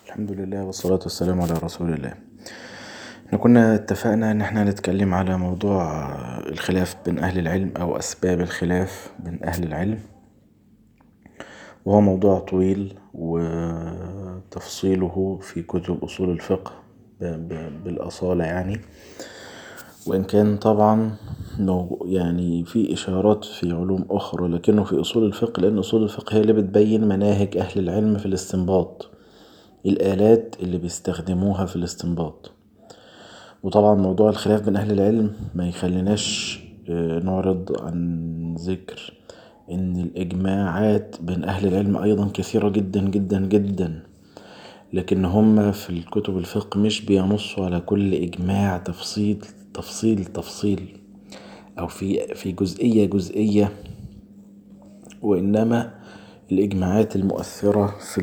الحمد لله والصلاة والسلام على رسول الله. احنا كنا اتفقنا ان احنا نتكلم على موضوع الخلاف بين اهل العلم او اسباب الخلاف بين اهل العلم، وهو موضوع طويل وتفصيله في كتب اصول الفقه بالاصالة يعني. وان كان طبعا يعني في اشارات في علوم اخرى، لكنه في اصول الفقه، لان اصول الفقه هي اللي بتبين مناهج اهل العلم في الاستنباط، الآلات اللي بيستخدموها في الاستنباط. وطبعا موضوع الخلاف بين أهل العلم ما يخليناش نعرض عن ذكر إن الإجماعات بين أهل العلم أيضا كثيرة جدا جدا جدا، لكن هم في الكتب الفقه مش بينصوا على كل إجماع تفصيل تفصيل تفصيل، أو في جزئية جزئية، وإنما الإجماعات المؤثرة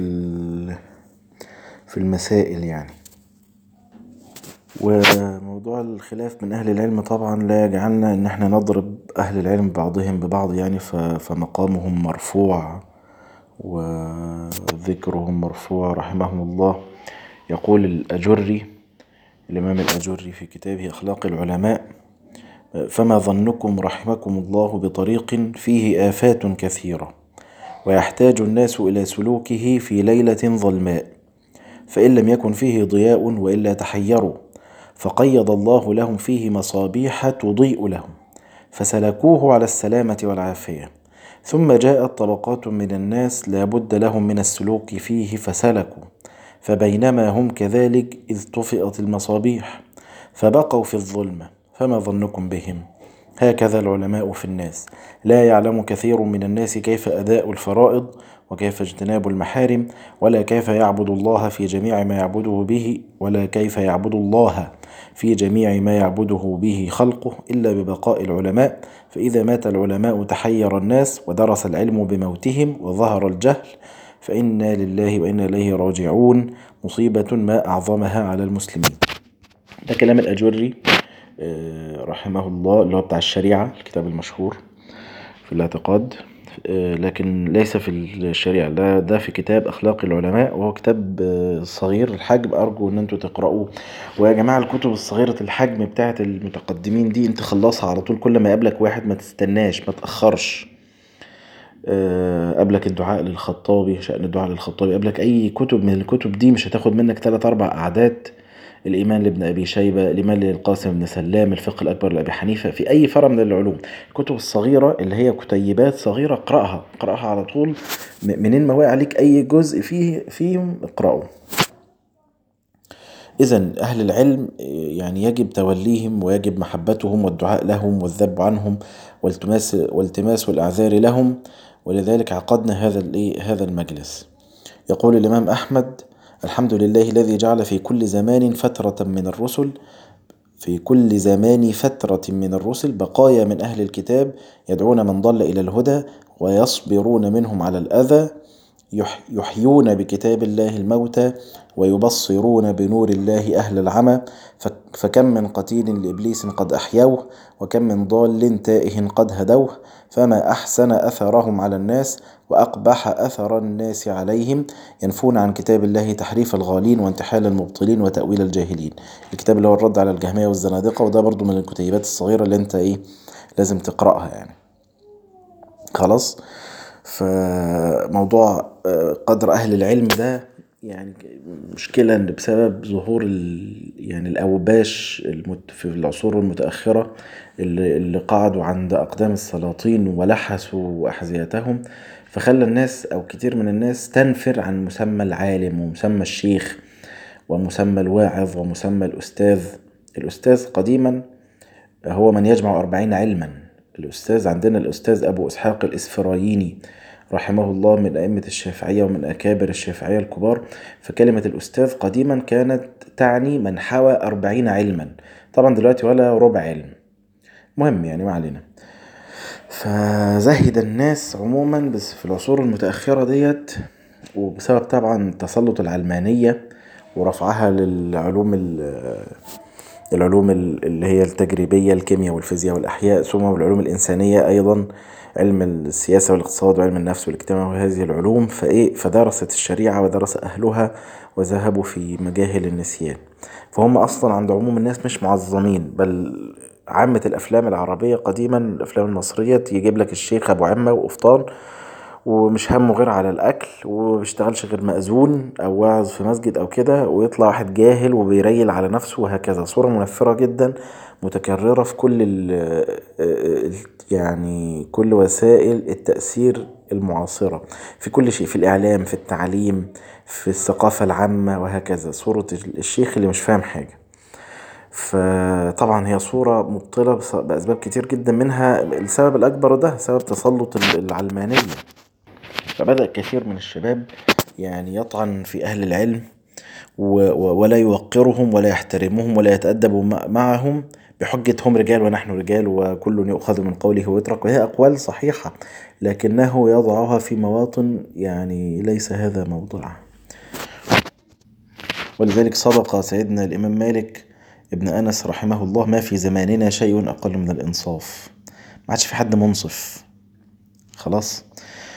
في المسائل يعني. وموضوع الخلاف من أهل العلم طبعا لا يجعلنا إن احنا نضرب أهل العلم بعضهم ببعض يعني، فمقامهم مرفوع وذكرهم مرفوع رحمهم الله. يقول الأجري، الإمام الأجري في كتابه أخلاق العلماء: فما ظنكم رحمكم الله بطريق فيه آفات كثيرة ويحتاج الناس إلى سلوكه في ليلة ظلماء، فإن لم يكن فيه ضياء وإلا تحيروا، فقيض الله لهم فيه مصابيح تضيء لهم فسلكوه على السلامة والعافية، ثم جاءت طبقات من الناس لا بد لهم من السلوك فيه فسلكوا، فبينما هم كذلك إذ طفئت المصابيح فبقوا في الظلمة، فما ظنكم بهم؟ هكذا العلماء في الناس، لا يعلم كثير من الناس كيف أداء الفرائض وكيف اجتناب المحارم، ولا كيف يعبد الله في جميع ما يعبده به، ولا كيف يعبد الله في جميع ما يعبده به خلقه إلا ببقاء العلماء، فإذا مات العلماء تحير الناس ودرس العلم بموتهم وظهر الجهل، فإنا لله وإنا إليه راجعون، مصيبة ما أعظمها على المسلمين. ده كلام الأجري رحمه الله، اللي هو بتاع الشريعة، الكتاب المشهور في الاعتقاد، لكن ليس في الشريعة. ده في كتاب أخلاق العلماء، وهو كتاب صغير الحجم، أرجو إن أنتوا تقرأوه. ويا جماعة الكتب الصغيرة الحجم بتاعت المتقدمين دي أنت خلصها على طول، كل ما يقابلك واحد ما تستناش، ما تأخرش. قبلك الدعاء للخطابي، شأن الدعاء للخطابي، قبلك أي كتب من الكتب دي مش هتاخد منك 3-4 قعدات. الإيمان لابن أبي شيبة، الإيمان للقاسم بن سلام، الفقه الأكبر لأبي حنيفة، في أي فرع من العلوم. الكتب الصغيرة اللي هي كتيبات صغيرة اقرأها على طول، منين ما وقع عليك أي جزء فيهم اقرأه. إذن أهل العلم يعني يجب توليهم ويجب محبتهم والدعاء لهم والذب عنهم والتماس الأعذار لهم، ولذلك عقدنا هذا المجلس. يقول الإمام أحمد: الحمد لله الذي جعل في كل زمان فترة من الرسل بقايا من أهل الكتاب يدعون من ضل إلى الهدى ويصبرون منهم على الأذى، يحيون بكتاب الله الموتى ويبصرون بنور الله أهل العمى، فكم من قتيل لإبليس قد أحيوه، وكم من ضال تائه قد هدوه، فما أحسن أثرهم على الناس وأقبح أثر الناس عليهم، ينفون عن كتاب الله تحريف الغالين وانتحال المبطلين وتأويل الجاهلين. الكتاب اللي هو الرد على الجهمية والزنادقة، وده برضو من الكتيبات الصغيرة اللي انت لازم تقرأها يعني. خلاص. فموضوع قدر أهل العلم ده يعني مشكلة بسبب ظهور يعني الأوباش في العصور المتأخرة اللي قعدوا عند أقدام السلاطين ولحسوا أحذيتهم، فخلى الناس أو كتير من الناس تنفر عن مسمى العالم ومسمى الشيخ ومسمى الواعظ ومسمى الأستاذ. الأستاذ قديما هو من يجمع 40 علما. الأستاذ عندنا الأستاذ أبو إسحاق الإسفرايني رحمه الله من أئمة الشافعية ومن أكابر الشافعية الكبار، فكلمة الأستاذ قديما كانت تعني من حوى 40 علما، طبعا دلوقتي ولا ربع علم. مهم يعني، ما علينا. فزهد الناس عموما بس في العصور المتأخرة ديت، وبسبب طبعا تسلط العلمانية ورفعها للعلوم اللي هي التجريبية، الكيمياء والفيزياء والأحياء، ثم العلوم الإنسانية أيضا، علم السياسة والاقتصاد وعلم النفس والاجتماع وهذه العلوم، فدرست الشريعة ودرس أهلها وذهبوا في مجاهل النسيان. فهم أصلا عند عموم الناس مش معظمين، بل عامة الأفلام العربية قديما، الأفلام المصرية، يجيب لك الشيخ أبو عمة وقفطان ومش همه غير على الأكل، ومبيشتغلش غير مأذون أو واعظ في مسجد أو كده، ويطلع واحد جاهل وبيريل على نفسه، وهكذا. صورة منفرة جدا متكررة في كل يعني كل وسائل التأثير المعاصرة، في كل شيء، في الإعلام، في التعليم، في الثقافة العامة، وهكذا. صورة الشيخ اللي مش فاهم حاجة. فطبعا هي صورة مبطلة بأسباب كتير جدا، منها السبب الأكبر ده سبب تسلط العلمانية. فبدأ كثير من الشباب يعني يطعن في أهل العلم ولا يوقرهم ولا يحترمهم ولا يتأدب معهم بحجة هم رجال ونحن رجال وكل يؤخذ من قوله ويترك، وهي أقوال صحيحة، لكنه يضعها في مواطن يعني ليس هذا موضعها. ولذلك صدق سيدنا الإمام مالك ابن أنس رحمه الله: ما في زماننا شيء أقل من الإنصاف. ما عادش في حد منصف خلاص.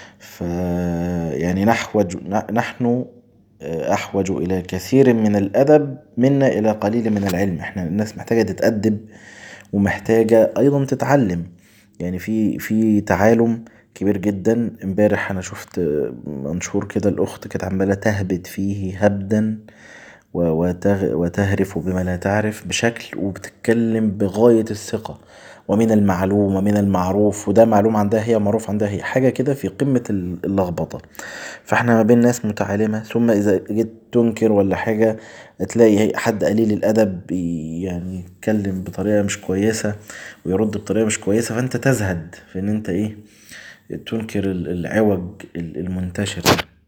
يعني نحن أحوج إلى كثير من الأدب منا إلى قليل من العلم. احنا الناس محتاجة تتأدب ومحتاجة أيضا تتعلم. يعني في تعالم كبير جدا. امبارح أنا شفت منشور كده، الأخت كانت عمالة تهبد فيه هبدا وتهرف بما لا تعرف بشكل، وبتتكلم بغاية الثقة ومن المعلوم ومن المعروف، وده معلوم عندها هي، معروف عندها هي، حاجة كده في قمة اللخبطة. فاحنا ما بين ناس متعالمة، ثم إذا جيت تنكر ولا حاجة تلاقي حد قليل الأدب يعني يتكلم بطريقة مش كويسة ويرد بطريقة مش كويسة، فأنت تزهد في إن أنت تنكر العوج المنتشر.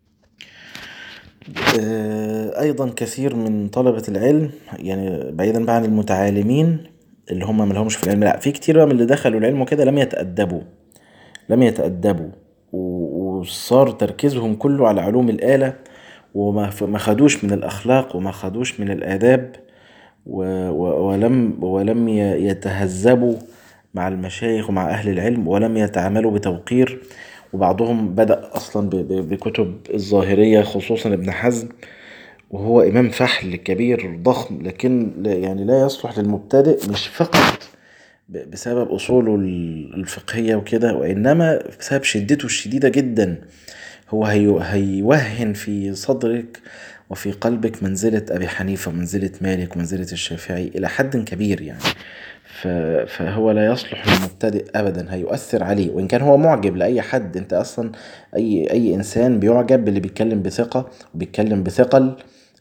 ايضا كثير من طلبة العلم، يعني بعيدا بقى عن المتعالمين اللي هم ملهمش في العلم، لا، في كتير بقى من اللي دخلوا العلم وكده لم يتأدبوا وصار تركيزهم كله على علوم الآلة، وما خدوش من الأخلاق وما خدوش من الآداب، ولم يتهذبوا مع المشايخ ومع أهل العلم، ولم يتعاملوا بتوقير. وبعضهم بدأ أصلا بكتب الظاهرية، خصوصا ابن حزم، وهو إمام فحل كبير ضخم، لكن يعني لا يصلح للمبتدئ، مش فقط بسبب أصوله الفقهية وكده، وإنما بسبب شدته الشديدة جدا. هو هيوهن في صدرك وفي قلبك منزلة أبي حنيفة ومنزلة مالك ومنزلة الشافعي إلى حد كبير يعني. فهو لا يصلح للمبتدئ أبدا، هيؤثر عليه وإن كان هو معجب لأي حد. أنت أصلا أي إنسان بيعجب باللي بيتكلم بثقة وبيتكلم بثقل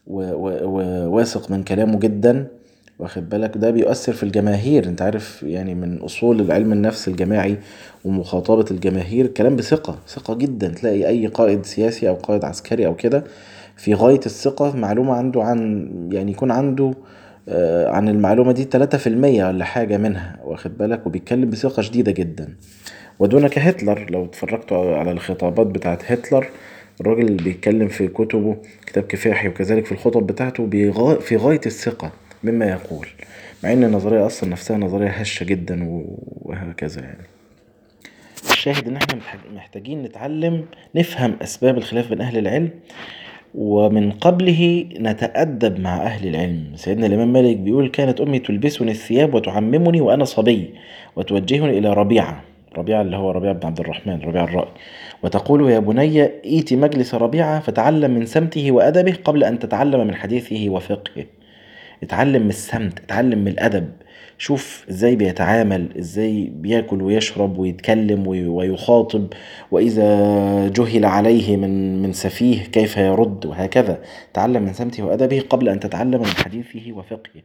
وواثق من كلامه جدا، واخد بالك؟ ده بيؤثر في الجماهير. انت عارف يعني من اصول العلم النفس الجماعي ومخاطبة الجماهير كلام بثقة، ثقة جدا. تلاقي اي قائد سياسي او قائد عسكري او كده في غاية الثقة، معلومة عنده عن يعني يكون عنده عن المعلومة دي 3% ولا حاجة منها، واخد بالك؟ وبيتكلم بثقة شديدة جدا. ودونك هتلر، لو اتفرجتوا على الخطابات بتاعت هتلر، الراجل اللي بيتكلم في كتبه، كتاب كفاحي وكذلك في الخطب بتاعته، في غاية الثقة مما يقول، مع ان النظرية اصلا نفسها نظرية هشة جدا وهكذا يعني. الشاهد ان احنا محتاجين نتعلم نفهم اسباب الخلاف بين اهل العلم، ومن قبله نتأدب مع أهل العلم. سيدنا الإمام مالك بيقول: كانت أمي تلبسني الثياب وتعممني وأنا صبي، وتوجهني إلى ربيعة اللي هو ربيعة بن عبد الرحمن، ربيعة الرأي، وتقول: يا بني إيت مجلس ربيعة فتعلم من سمته وأدبه قبل أن تتعلم من حديثه وفقهه. اتعلم من السمت، اتعلم من الأدب، شوف ازاي بيتعامل، ازاي بياكل ويشرب ويتكلم ويخاطب، واذا جهل عليه من سفيه كيف يرد، وهكذا. تعلم من سمته وأدبه قبل ان تتعلم من حديثه وفقهه.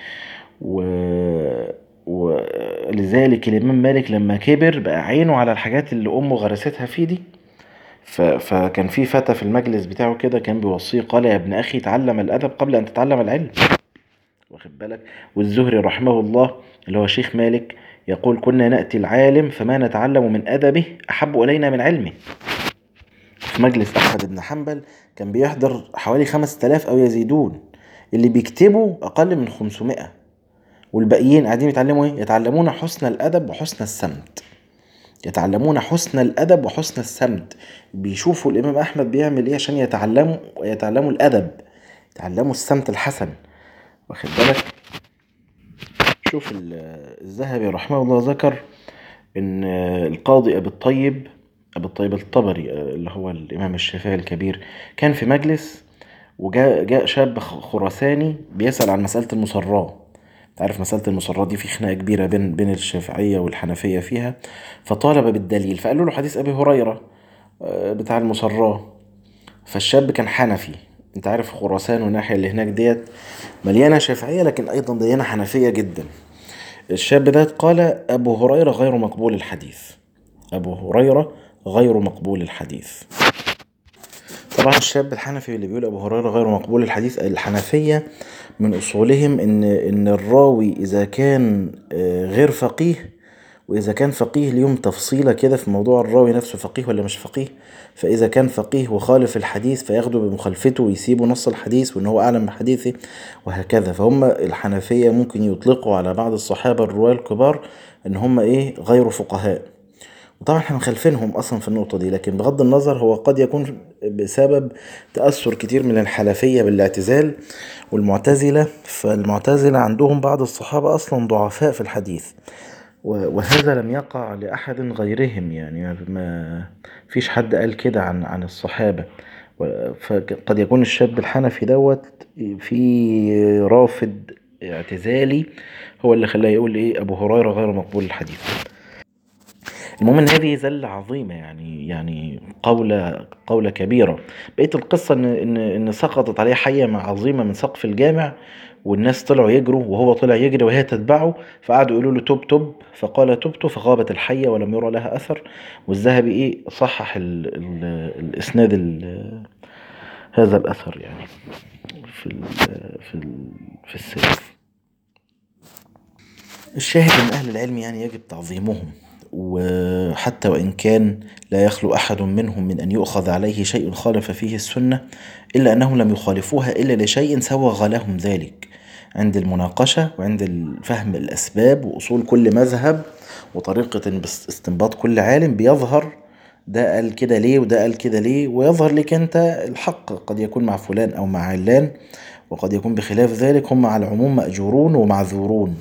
ولذلك الإمام مالك لما كبر بقى عينه على الحاجات اللي أمه غرستها فيه دي. فكان في فتى في المجلس بتاعه كده كان بيوصيه، قال: يا ابن أخي تعلم الأدب قبل أن تتعلم العلم، واخد بالك؟ والزهري رحمه الله اللي هو شيخ مالك يقول: كنا نأتي العالم فما نتعلم من أدبه أحب إلينا من علمه. في مجلس أحمد بن حنبل كان بيحضر حوالي 5000 أو يزيدون، اللي بيكتبوا أقل من 500، والباقيين قاعدين يتعلموا إيه؟ يتعلمون حسن الأدب وحسن السمت. يتعلمون حسن الأدب وحسن السمت. بيشوفوا الإمام أحمد بيعمل إيه عشان يتعلموا الأدب، يتعلموا السمت الحسن. واخد بالك؟ شوف الذهبي رحمه الله ذكر إن القاضي أبي الطيب الطبري اللي هو الإمام الشافعي الكبير كان في مجلس، وجاء شاب خراساني بيسأل عن مسألة المصراة. تعرف مسألة المصراة دي في خناقة كبيرة بين الشافعية والحنفية فيها. فطالب بالدليل، فقالوا له حديث أبي هريرة بتاع المصراة. فالشاب كان حنفي. انت عارف خراسان والناحية اللي هناك ديت مليانة شافعية لكن أيضا مليانة حنفية جدا. الشاب ده قال أبو هريرة غير مقبول الحديث، أبو هريرة غير مقبول الحديث. طبعا الشاب الحنفي اللي بيقول أبو هريرة غير مقبول الحديث، الحنفية من أصولهم إن الراوي إذا كان غير فقيه، وإذا كان فقيه ليهم تفصيلة كده في موضوع الراوي نفسه فقيه ولا مش فقيه. فإذا كان فقيه وخالف الحديث فياخدوا بمخالفته ويسيبوا نص الحديث وإن هو أعلم بحديثه وهكذا. فهم الحنفية ممكن يطلقوا على بعض الصحابة الرواة الكبار إن هم غير فقهاء. وطبعا احنا مخالفينهم اصلا في النقطة دي، لكن بغض النظر هو قد يكون بسبب تأثر كتير من الحنفية بالاعتزال والمعتزلة. فالمعتزلة عندهم بعض الصحابة اصلا ضعفاء في الحديث، وهذا لم يقع لأحد غيرهم. يعني ما فيش حد قال كده عن الصحابة. فقد يكون الشاب الحنفي دوت في رافض اعتزالي هو اللي خلاه يقول أبو هريرة غير مقبول الحديث. المهم ان هذه زلة عظيمة، يعني قولة كبيرة. بقيت القصة ان سقطت عليه حية عظيمة من سقف الجامع، والناس طلعوا يجروا وهو طلع يجري وهي تتبعه، فقعدوا يقولوا له تب تب، فقال تبت، فغابت الحية ولم يرى لها أثر. والذهبي صحح الإسناد هذا الأثر يعني في ال في ال في السير. الشاهد ان اهل العلم يجب تعظيمهم، وحتى وان كان لا يخلو احد منهم من ان يؤخذ عليه شيء خالف فيه السنة، الا انهم لم يخالفوها الا لشيء سوغ لهم ذلك عند المناقشة وعند فهم الاسباب واصول كل مذهب وطريقة استنباط كل عالم. بيظهر ده قال كده ليه وده قال كده ليه، ويظهر لك انت الحق قد يكون مع فلان او مع علان، وقد يكون بخلاف ذلك. هم على العموم مأجورون ومعذورون.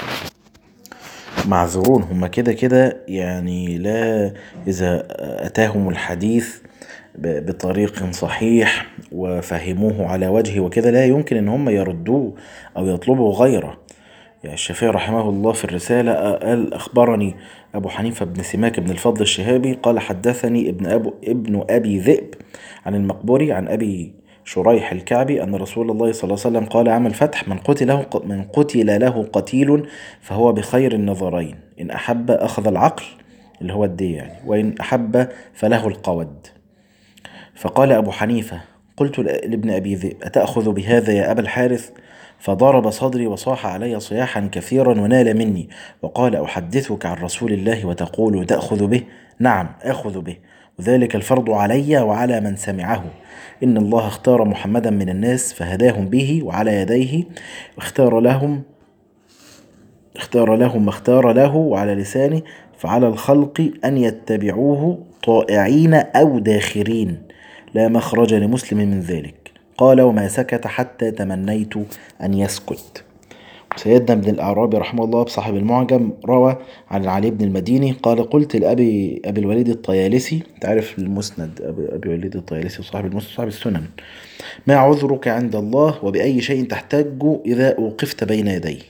هم كده كده يعني. لا، إذا أتاهم الحديث بطريق صحيح وفهموه على وجهه وكده لا يمكن ان هم يردوه او يطلبوا غيره. يعني الشافعي رحمه الله في الرسالة قال أخبرني أبو حنيفة بن سماك بن الفضل الشهابي قال حدثني ابن أبي ذئب عن المقبري عن أبي شريح الكعبي أن رسول الله صلى الله عليه وسلم قال عام الفتح من قتل له قتيل فهو بخير النظرين، إن أحب أخذ العقل اللي هو الدية يعني، وإن أحب فله القود. فقال أبو حنيفة قلت لابن أبي ذئب أتأخذ بهذا يا أبا الحارث؟ فضرب صدري وصاح علي صياحا كثيرا ونال مني، وقال أحدثك عن رسول الله وتقول تأخذ به؟ نعم آخذ به، وذلك الفرض علي وعلى من سمعه. إن الله اختار محمدا من الناس فهداهم به وعلى يديه، اختار ما اختار له وعلى لسانه، فعلى الخلق أن يتبعوه طائعين أو داخرين، لا مخرج لمسلم من ذلك. قال وما سكت حتى تمنيت أن يسكت. سيدنا ابن الأعرابي رحمه الله بصاحب المعجم روى عن علي بن المديني قال قلت لأبي الوليد الطيالسي، تعرف المسند أبي الوليد الطيالسي صاحب المسند صاحب السنن، ما عذرك عند الله وبأي شيء تحتج إذا أوقفت بين يديه؟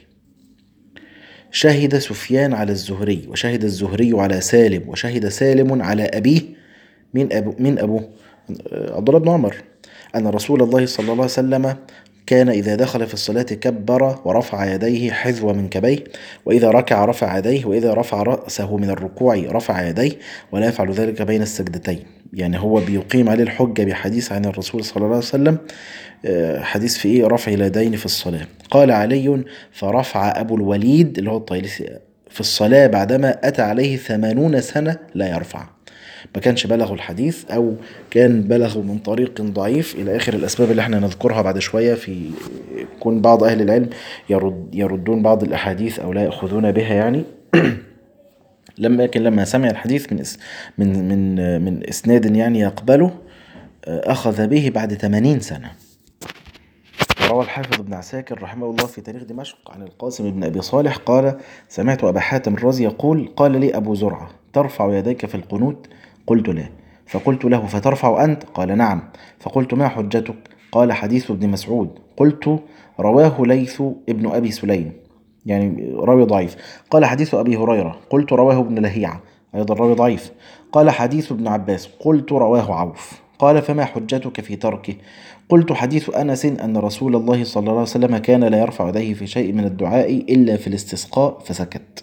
شهد سفيان على الزهري، وشهد الزهري على سالم، وشهد سالم على أبيه. من أبوه؟ عبد الله بن عمر، أن رسول الله صلى الله عليه وسلم كان إذا دخل في الصلاة كبر ورفع يديه حذو منكبيه، وإذا ركع رفع يديه، وإذا رفع رأسه من الركوع رفع يديه، ولا يفعل ذلك بين السجدتين. يعني هو بيقيم عليه الحجة بحديث عن الرسول صلى الله عليه وسلم، حديث في رفع اليدين في الصلاة. قال علي فرفع أبو الوليد اللي هو الطيلسي في الصلاة بعدما أتى عليه 80 سنة لا يرفع. ما كانش بلغوا الحديث أو كان بلغوا من طريق ضعيف إلى آخر الأسباب اللي احنا نذكرها بعد شوية. في كون بعض أهل العلم يردون بعض الأحاديث أو لا يأخذون بها يعني. لما سمع الحديث من إسناد يعني يقبله، أخذ به بعد 80 سنة. روى الحافظ ابن عساكر رحمه الله في تاريخ دمشق عن القاسم بن أبي صالح قال: سمعت أبا حاتم الرازي يقول: قال لي أبو زرعة: ترفع يديك في القنوت؟ قلت: لا. فقلت له: فترفع أنت؟ قال: نعم. فقلت: ما حجتك؟ قال: حديث ابن مسعود. قلت: رواه ليث ابن أبي سليم، يعني راوي ضعيف. قال: حديث أبي هريرة. قلت: رواه ابن لهيعة، أيضا راوي ضعيف. قال: حديث ابن عباس. قلت: رواه عوف. قال: فما حجتك في تركه؟ قلت: حديث أنس أن رسول الله صلى الله عليه وسلم كان لا يرفع يديه في شيء من الدعاء إلا في الاستسقاء، فسكت.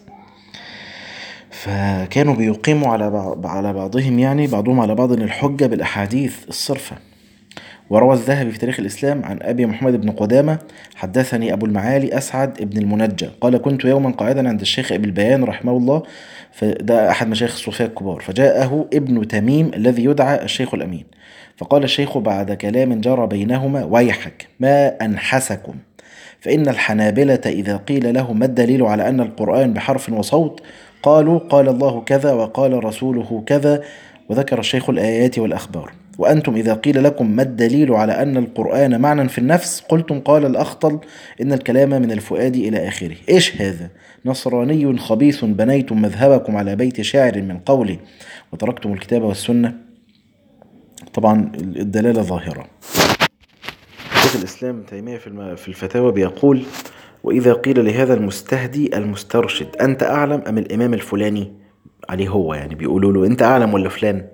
فكانوا بيقيموا على بعضهم، يعني بعضهم على بعض، الحجة بالأحاديث الصرفة. وروى الذهبي في تاريخ الإسلام عن أبي محمد بن قدامة: حدثني أبو المعالي أسعد بن المنجى قال: كنت يوما قاعدا عند الشيخ أبي البيان رحمه الله، فده أحد مشايخ الصوفية الكبار، فجاءه ابن تميم الذي يدعى الشيخ الأمين، فقال الشيخ بعد كلام جرى بينهما: ويحك، ما أنحسكم، فإن الحنابلة إذا قيل لهم ما الدليل على أن القرآن بحرف وصوت، قالوا: قال الله كذا وقال رسوله كذا، وذكر الشيخ الآيات والأخبار. وأنتم إذا قيل لكم ما الدليل على أن القرآن معنى في النفس، قلتم: قال الأخطل إن الكلام من الفؤاد إلى آخره. إيش هذا؟ نصراني خبيث بنيتم مذهبكم على بيت شاعر من قوله وتركتم الكتاب والسنة. طبعا الدلالة ظاهرة. شيخ الإسلام ابن تيمية في الفتاوى بيقول: وإذا قيل لهذا المستهدي المسترشد: أنت أعلم أم الإمام الفلاني؟ عليه هو، يعني بيقولوا له: أنت أعلم ولا فلان؟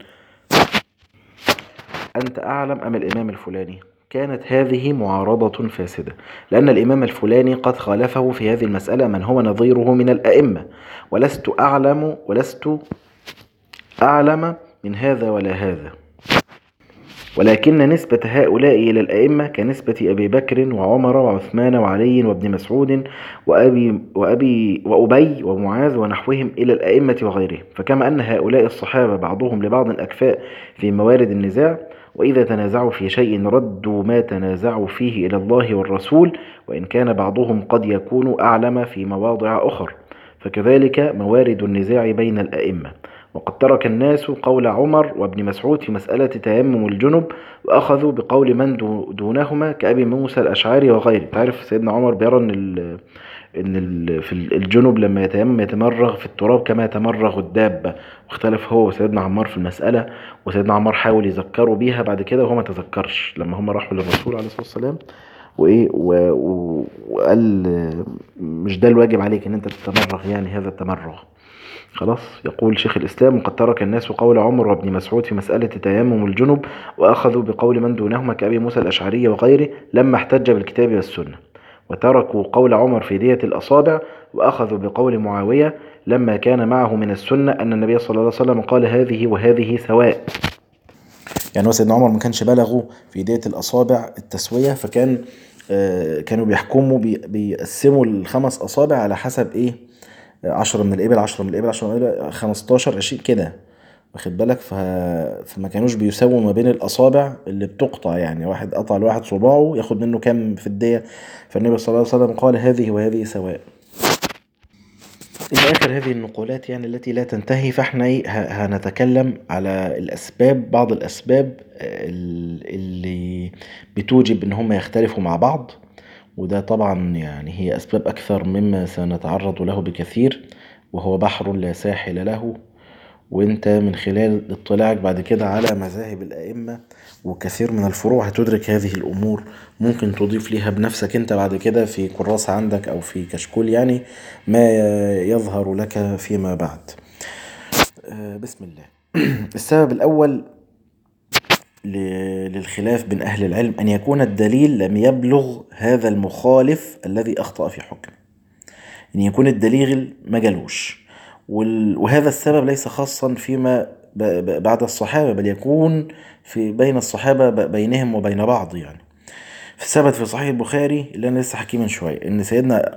أنت أعلم أم الإمام الفلاني؟ كانت هذه معارضة فاسدة، لأن الإمام الفلاني قد خالفه في هذه المسألة من هو نظيره من الأئمة، ولست أعلم من هذا ولا هذا، ولكن نسبة هؤلاء إلى الأئمة كنسبة أبي بكر وعمر وعثمان وعلي وابن مسعود وأبي ومعاذ ونحوهم إلى الأئمة وغيرهم. فكما أن هؤلاء الصحابة بعضهم لبعض أكفاء في موارد النزاع، وإذا تنازعوا في شيء ردوا ما تنازعوا فيه إلى الله والرسول، وإن كان بعضهم قد يكون أعلم في مواضع أخر، فكذلك موارد النزاع بين الأئمة. وقد ترك الناس قول عمر وابن مسعود في مسألة تيمم الجنب، وأخذوا بقول من دونهما كأبي موسى الأشعري وغيره. تعرف سيدنا عمر بيرى في الجنب لما يتيمم يتمرغ في التراب كما يتمرغ الدابة، واختلف هو وسيدنا عمار في المسألة، وسيدنا عمار حاول يذكروا بيها بعد كده وهو ما تذكرش لما هم راحوا للرسول عليه الصلاة والسلام وقال: مش ده الواجب عليك ان انت تتمرغ، يعني هذا التمرغ خلاص. يقول شيخ الإسلام: وقد ترك الناس قول عمر وابن مسعود في مسألة تيمم الجنب، وأخذوا بقول من دونهما كأبي موسى الأشعري وغيره لما احتج بالكتاب والسنة، وتركوا قول عمر في دية الأصابع، وأخذوا بقول معاوية لما كان معه من السنة أن النبي صلى الله عليه وسلم قال: هذه وهذه سواء. يعني هو سيدنا عمر ما كانش بلغوا في دية الأصابع التسوية، فكان كانوا بيحكموا بيقسموا الخمس أصابع على حسب إيه، 10 من الإبل 10 من الإبل 10 من الإبل 15 20 كده، واخد بالك. فما كانوش بيساووا ما بين الأصابع اللي بتقطع، يعني واحد قطع لواحد صباعه ياخد منه كام في الدية. فالنبي صلى الله عليه وسلم قال: هذه وهذه سواء. إلى آخر هذه النقولات يعني التي لا تنتهي. فاحنا هنتكلم على الأسباب، بعض الأسباب اللي بتوجب إن هم يختلفوا مع بعض، وده طبعا يعني هي أسباب أكثر مما سنتعرض له بكثير، وهو بحر لا ساحل له. وانت من خلال اطلاعك بعد كده على مذاهب الأئمة وكثير من الفروع هتدرك هذه الأمور، ممكن تضيف ليها بنفسك انت بعد كده في كراسة عندك أو في كشكول، يعني ما يظهر لك فيما بعد. بسم الله. السبب الأول للخلاف بين أهل العلم أن يكون الدليل لم يبلغ هذا المخالف الذي أخطأ في حكم، أن يكون الدليل ما جالوش. وهذا السبب ليس خاصا فيما بعد الصحابة، بل يكون في بين الصحابة بينهم وبين بعض. يعني ثبت في صحيح البخاري اللي أنا لسه حكيه من شوية إن سيدنا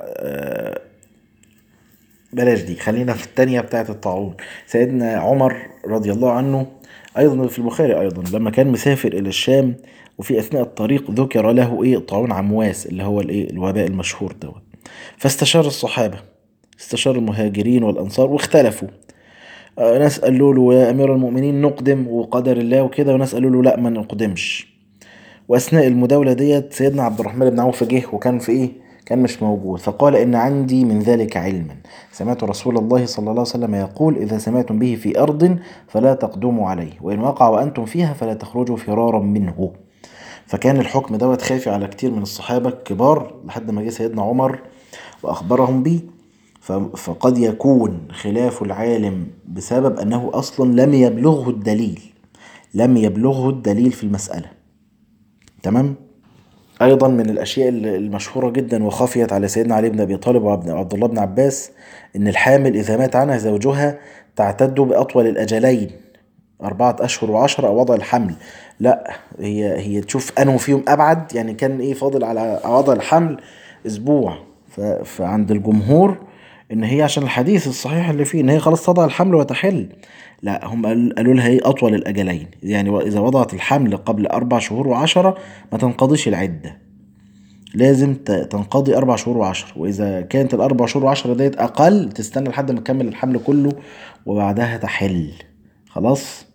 بلاش دي، خلينا في التانية بتاعة الطاعون. سيدنا عمر رضي الله عنه أيضا في البخاري أيضا لما كان مسافر إلى الشام، وفي أثناء الطريق ذكر له إيه طاعون عمواس اللي هو الإيه الوباء المشهور دوت. فاستشار الصحابة، استشار المهاجرين والأنصار واختلفوا، ناس قالوا له يا أمير المؤمنين نقدم وقدر الله وكده، وناس قالوا له لا ما نقدمش. وأثناء المداولة ديت سيدنا عبد الرحمن بن عوف جه، وكان في إيه؟ كان مش موجود. فقال إن عندي من ذلك علما، سمعت رسول الله صلى الله عليه وسلم يقول إذا سمعتم به في أرض فلا تقدموا عليه، وإن وقع وأنتم فيها فلا تخرجوا فرارا منه. فكان الحكم دوت خافي على كتير من الصحابة الكبار لحد ما جه سيدنا عمر وأخبرهم بيه. فقد يكون خلاف العالم بسبب أنه أصلا لم يبلغه الدليل، لم يبلغه الدليل في المسألة. تمام. أيضا من الأشياء المشهورة جدا وخفيت على سيدنا علي بن أبي طالب وعبد الله بن عباس إن الحامل إذا مات عنها زوجها تعتد بأطول الأجلين، 4 أشهر و10، أو وضع الحمل. لا، هي تشوف أنه فيهم أبعد، يعني كان إيه فاضل على وضع الحمل أسبوع. فعند الجمهور إن هي عشان الحديث الصحيح اللي فيه إن هي خلاص تضع الحمل وتحل. لا، هم قالوا لها إيه أطول الأجلين، يعني إذا وضعت الحمل قبل 4 شهور و10 ما تنقضيش العدة، لازم تنقضي 4 شهور و10. وإذا كانت ال4 شهور و10 ديت أقل تستنى لحد ما تكمل الحمل كله وبعدها تحل. خلاص.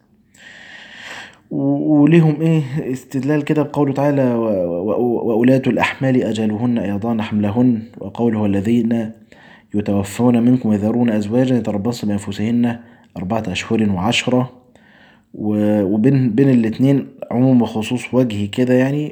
وليهم ايه استدلال كده بقوله تعالى وأولاة الأحمال أجلهن يضعن حملهن، وقوله الذين يتوفون منكم ويذرون أزواجا يتربصن بأنفسهن 4 أشهر و10. وبين الاتنين عموم وخصوص وجهي كده، يعني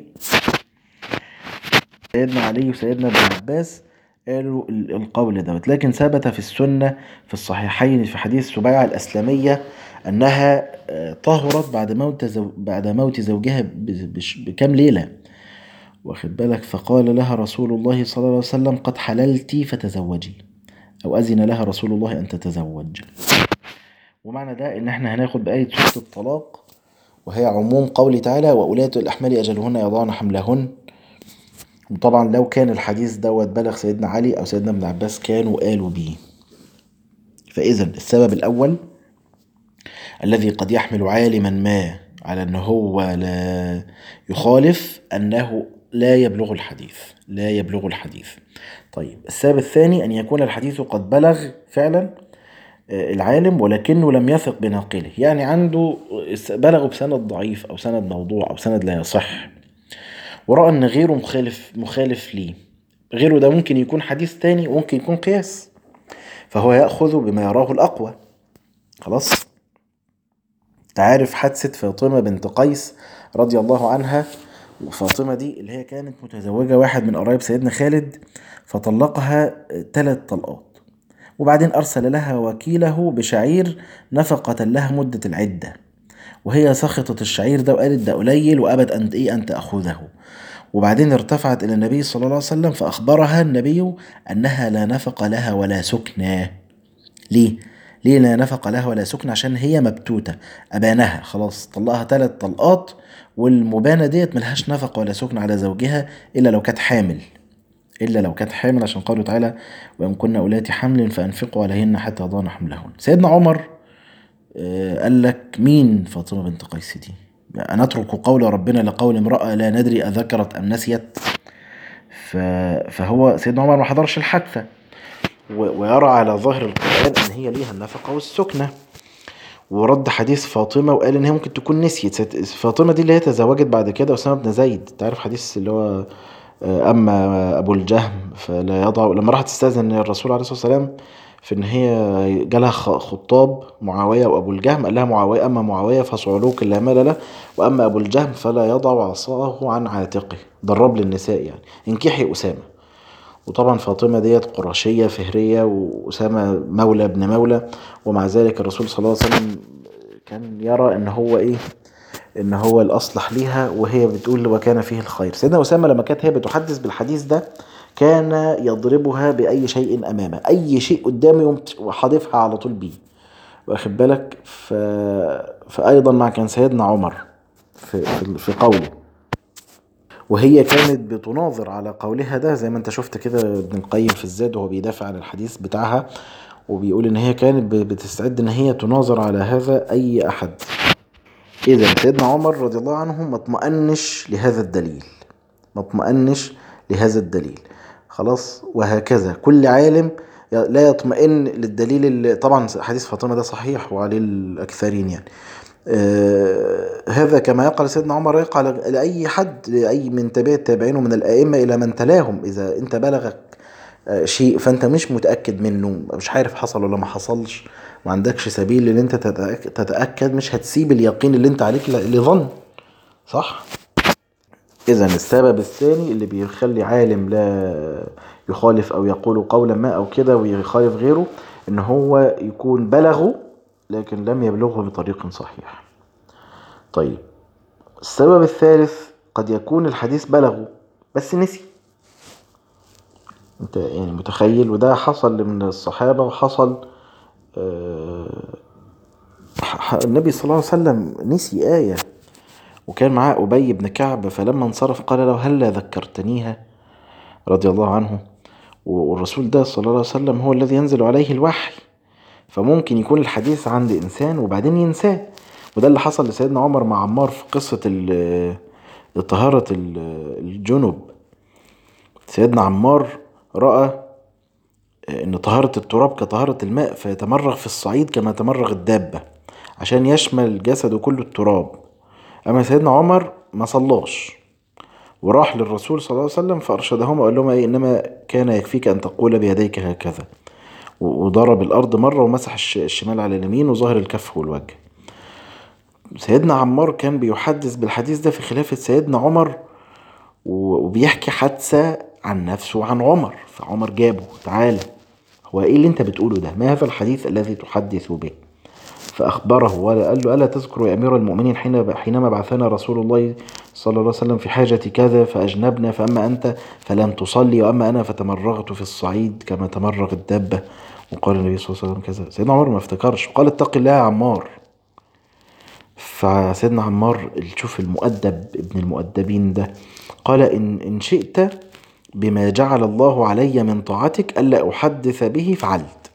سيدنا علي وسيدنا ابن عباس قالوا القول دوت. لكن ثبت في السنة في الصحيحين في حديث سبيعة الأسلمية أنها طهرت بعد موت زوجها بكام ليلة، واخد بالك. فقال لها رسول الله صلى الله عليه وسلم قد حللتي فتزوجي، أو أذن لها رسول الله أن تتزوج. ومعنى ده إن احنا هناخد بآية سورة الطلاق، وهي عموم قوله تعالى وأولاة الأحمال أجلهن يضعن حملهن. وطبعا لو كان الحديث دوت بلغ سيدنا علي أو سيدنا ابن عباس كانوا قالوا بيه. فإذا السبب الأول الذي قد يحمل عالما ما على أنه هو لا يخالف أنه لا يبلغ الحديث، لا يبلغ الحديث. طيب، السبب الثاني أن يكون الحديث قد بلغ فعلا العالم ولكنه لم يثق بناقله، يعني عنده بلغه بسند ضعيف أو سند موضوع أو سند لا يصح، ورأى أن غيره مخالف ليه. غيره ده ممكن يكون حديث تاني وممكن يكون قياس، فهو يأخذ بما يراه الأقوى. خلاص. تعرف حادثة فاطمة بنت قيس رضي الله عنها؟ وفاطمة دي اللي هي كانت متزوجة واحد من قرايب سيدنا خالد، فطلقها 3 طلقات، وبعدين أرسل لها وكيله بشعير نفقة لها مدة العدة، وهي سخطت الشعير ده وقالت ده قليل وأبد أن تأخذه. وبعدين ارتفعت إلى النبي صلى الله عليه وسلم فأخبرها النبي أنها لا نفق لها ولا سكنى. ليه؟ ليه لا نفق لها ولا سكن؟ عشان هي مبتوتة، أبانها خلاص، طلقها 3 طلقات، والمبانة ديت ملهاش نفق ولا سكن على زوجها إلا لو كانت حامل، إلا لو كانت حامل، عشان قوله تعالى وإن كن أولات حمل فأنفقوا عليهن حتى يضعن حملهن. سيدنا عمر قال لك مين فاطمة بنت قيس دي؟ نترك قول ربنا لقول امرأة لا ندري أذكرت أم نسيت. فهو سيدنا عمر ما حضرش الحادثة، ويرى على ظاهر القرآن أن هي ليها النفقة والسكنة، ورد حديث فاطمة وقال إن هي ممكن تكون نسيت. فاطمة دي اللي هي تزوجت بعد كده أسامة بن زيد، تعرف حديث اللي هو أما أبو الجهم فلا يضع، لما راحت تستأذن الرسول عليه الصلاة والسلام في إن هي جالها خطاب معاوية وأبو الجهم، قال لها معاوية أما معاوية فصعلوك لا مال له، وأما أبو الجهم فلا يضع عصاه عن عاتقه، ضرب للنساء يعني انكحي أسامة. وطبعا فاطمة ديت قرشية فهرية، وأسامة مولى ابن مولى، ومع ذلك الرسول صلى الله عليه وسلم كان يرى ان هو ايه، ان هو الاصلح ليها، وهي بتقول وكان فيه الخير. سيدنا أسامة لما كانت هي بتحدث بالحديث ده كان يضربها بأي شيء أمامه، أي شيء قدامه يوم وحادفها على طول بيه، واخد بالك. فأيضا مع كان سيدنا عمر في قوله، وهي كانت بتناظر على قولها ده، زي ما انت شفت كده ابن القيم في الزاد وهو بيدافع عن الحديث بتاعها، وبيقول ان هي كانت بتستعد ان هي تناظر على هذا اي احد. اذا سيدنا عمر رضي الله عنه ما اطمأنش لهذا الدليل، ما اطمأنش لهذا الدليل. خلاص. وهكذا كل عالم لا يطمئن للدليل اللي طبعا حديث فاطمة ده صحيح وعليه الأكثرين يعني. هذا كما يقال سيدنا عمر، يقع لأي حد، لأي من تبع التابعين ومن الآئمة إلى من تلاهم. إذا أنت بلغك شيء فأنت مش متأكد منه، مش عارف حصل ولا ما حصلش، ما عندكش سبيل ان انت تتأكد، مش هتسيب اليقين اللي انت عليك لظن، صح؟ اذا السبب الثاني اللي بيخلي عالم لا يخالف او يقول قولا ما او كده ويخالف غيره، ان هو يكون بلغه لكن لم يبلغه بطريق صحيح. طيب السبب الثالث، قد يكون الحديث بلغه بس نسي. انت يعني متخيل، وده حصل من الصحابة وحصل النبي صلى الله عليه وسلم نسي آية وكان معاه أبي بن كعب، فلما انصرف قال له هلا ذكرتنيها، رضي الله عنه. والرسول ده صلى الله عليه وسلم هو الذي ينزل عليه الوحي، فممكن يكون الحديث عند إنسان وبعدين ينساه. وده اللي حصل لسيدنا عمر مع عمار في قصة طهارة الجنب. سيدنا عمار رأى ان طهارة التراب كطهارة الماء، فيتمرغ في الصعيد كما تمرغ الدابة عشان يشمل جسده كله التراب. اما سيدنا عمر ما صلاش وراح للرسول صلى الله عليه وسلم فارشدهم وقال لهم انما كان يكفيك ان تقول بيديك هكذا، وضرب الارض مرة ومسح الشمال على اليمين وظهر الكف والوجه. سيدنا عمار كان بيحدث بالحديث ده في خلافة سيدنا عمر، وبيحكي حادثة عن نفسه وعن عمر، فعمر جابه تعالى، هو ايه اللي انت بتقوله ده؟ ما هذا الحديث الذي تحدث به؟ فأخبره وقال له ألا تذكر يا أمير المؤمنين حينما بعثنا رسول الله صلى الله عليه وسلم في حاجة كذا فأجنبنا، فأما أنت فلم تصلي وأما أنا فتمرغت في الصعيد كما تمرغ الدابة. وقال النبي صلى الله عليه وسلم كذا. سيدنا عمر ما افتكرش وقال اتق الله يا عمار. فسيدنا عمار شوف المؤدب ابن المؤدبين ده، قال إن شئت بما جعل الله علي من طاعتك ألا أحدث به فعلت.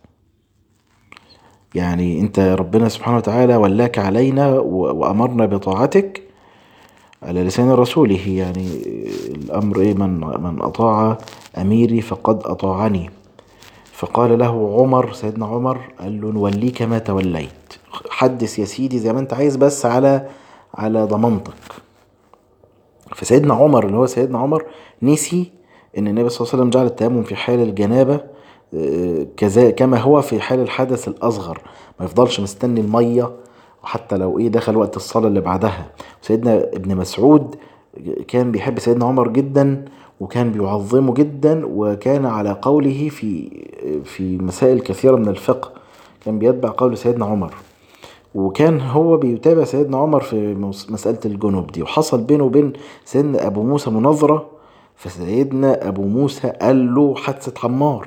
يعني انت ربنا سبحانه وتعالى ولاك علينا وامرنا بطاعتك على لسان رسوله، يعني الامر ايه؟ من اطاع اميري فقد اطاعني. فقال له عمر، سيدنا عمر قال له نوليك ما توليت، حدث يا سيدي زي ما انت عايز بس على ضمانتك. فسيدنا عمر اللي هو سيدنا عمر نسي ان النبي صلى الله عليه وسلم جعل التيمم في حال الجنابة كذا كما هو في حال الحدث الأصغر، ما يفضلش مستني المية وحتى لو ايه دخل وقت الصلاة اللي بعدها. سيدنا ابن مسعود كان بيحب سيدنا عمر جدا وكان بيعظمه جدا، وكان على قوله في مسائل كثيرة من الفقه، كان بيتبع قول سيدنا عمر، وكان هو بيتابع سيدنا عمر في مسألة الجنوب دي. وحصل بينه وبين سيدنا أبو موسى مناظرة، فسيدنا أبو موسى قال له حادثة عمار،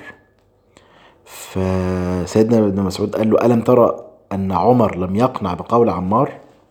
فسيدنا ابن مسعود قال له ألم ترى أن عمر لم يقنع بقول عمار؟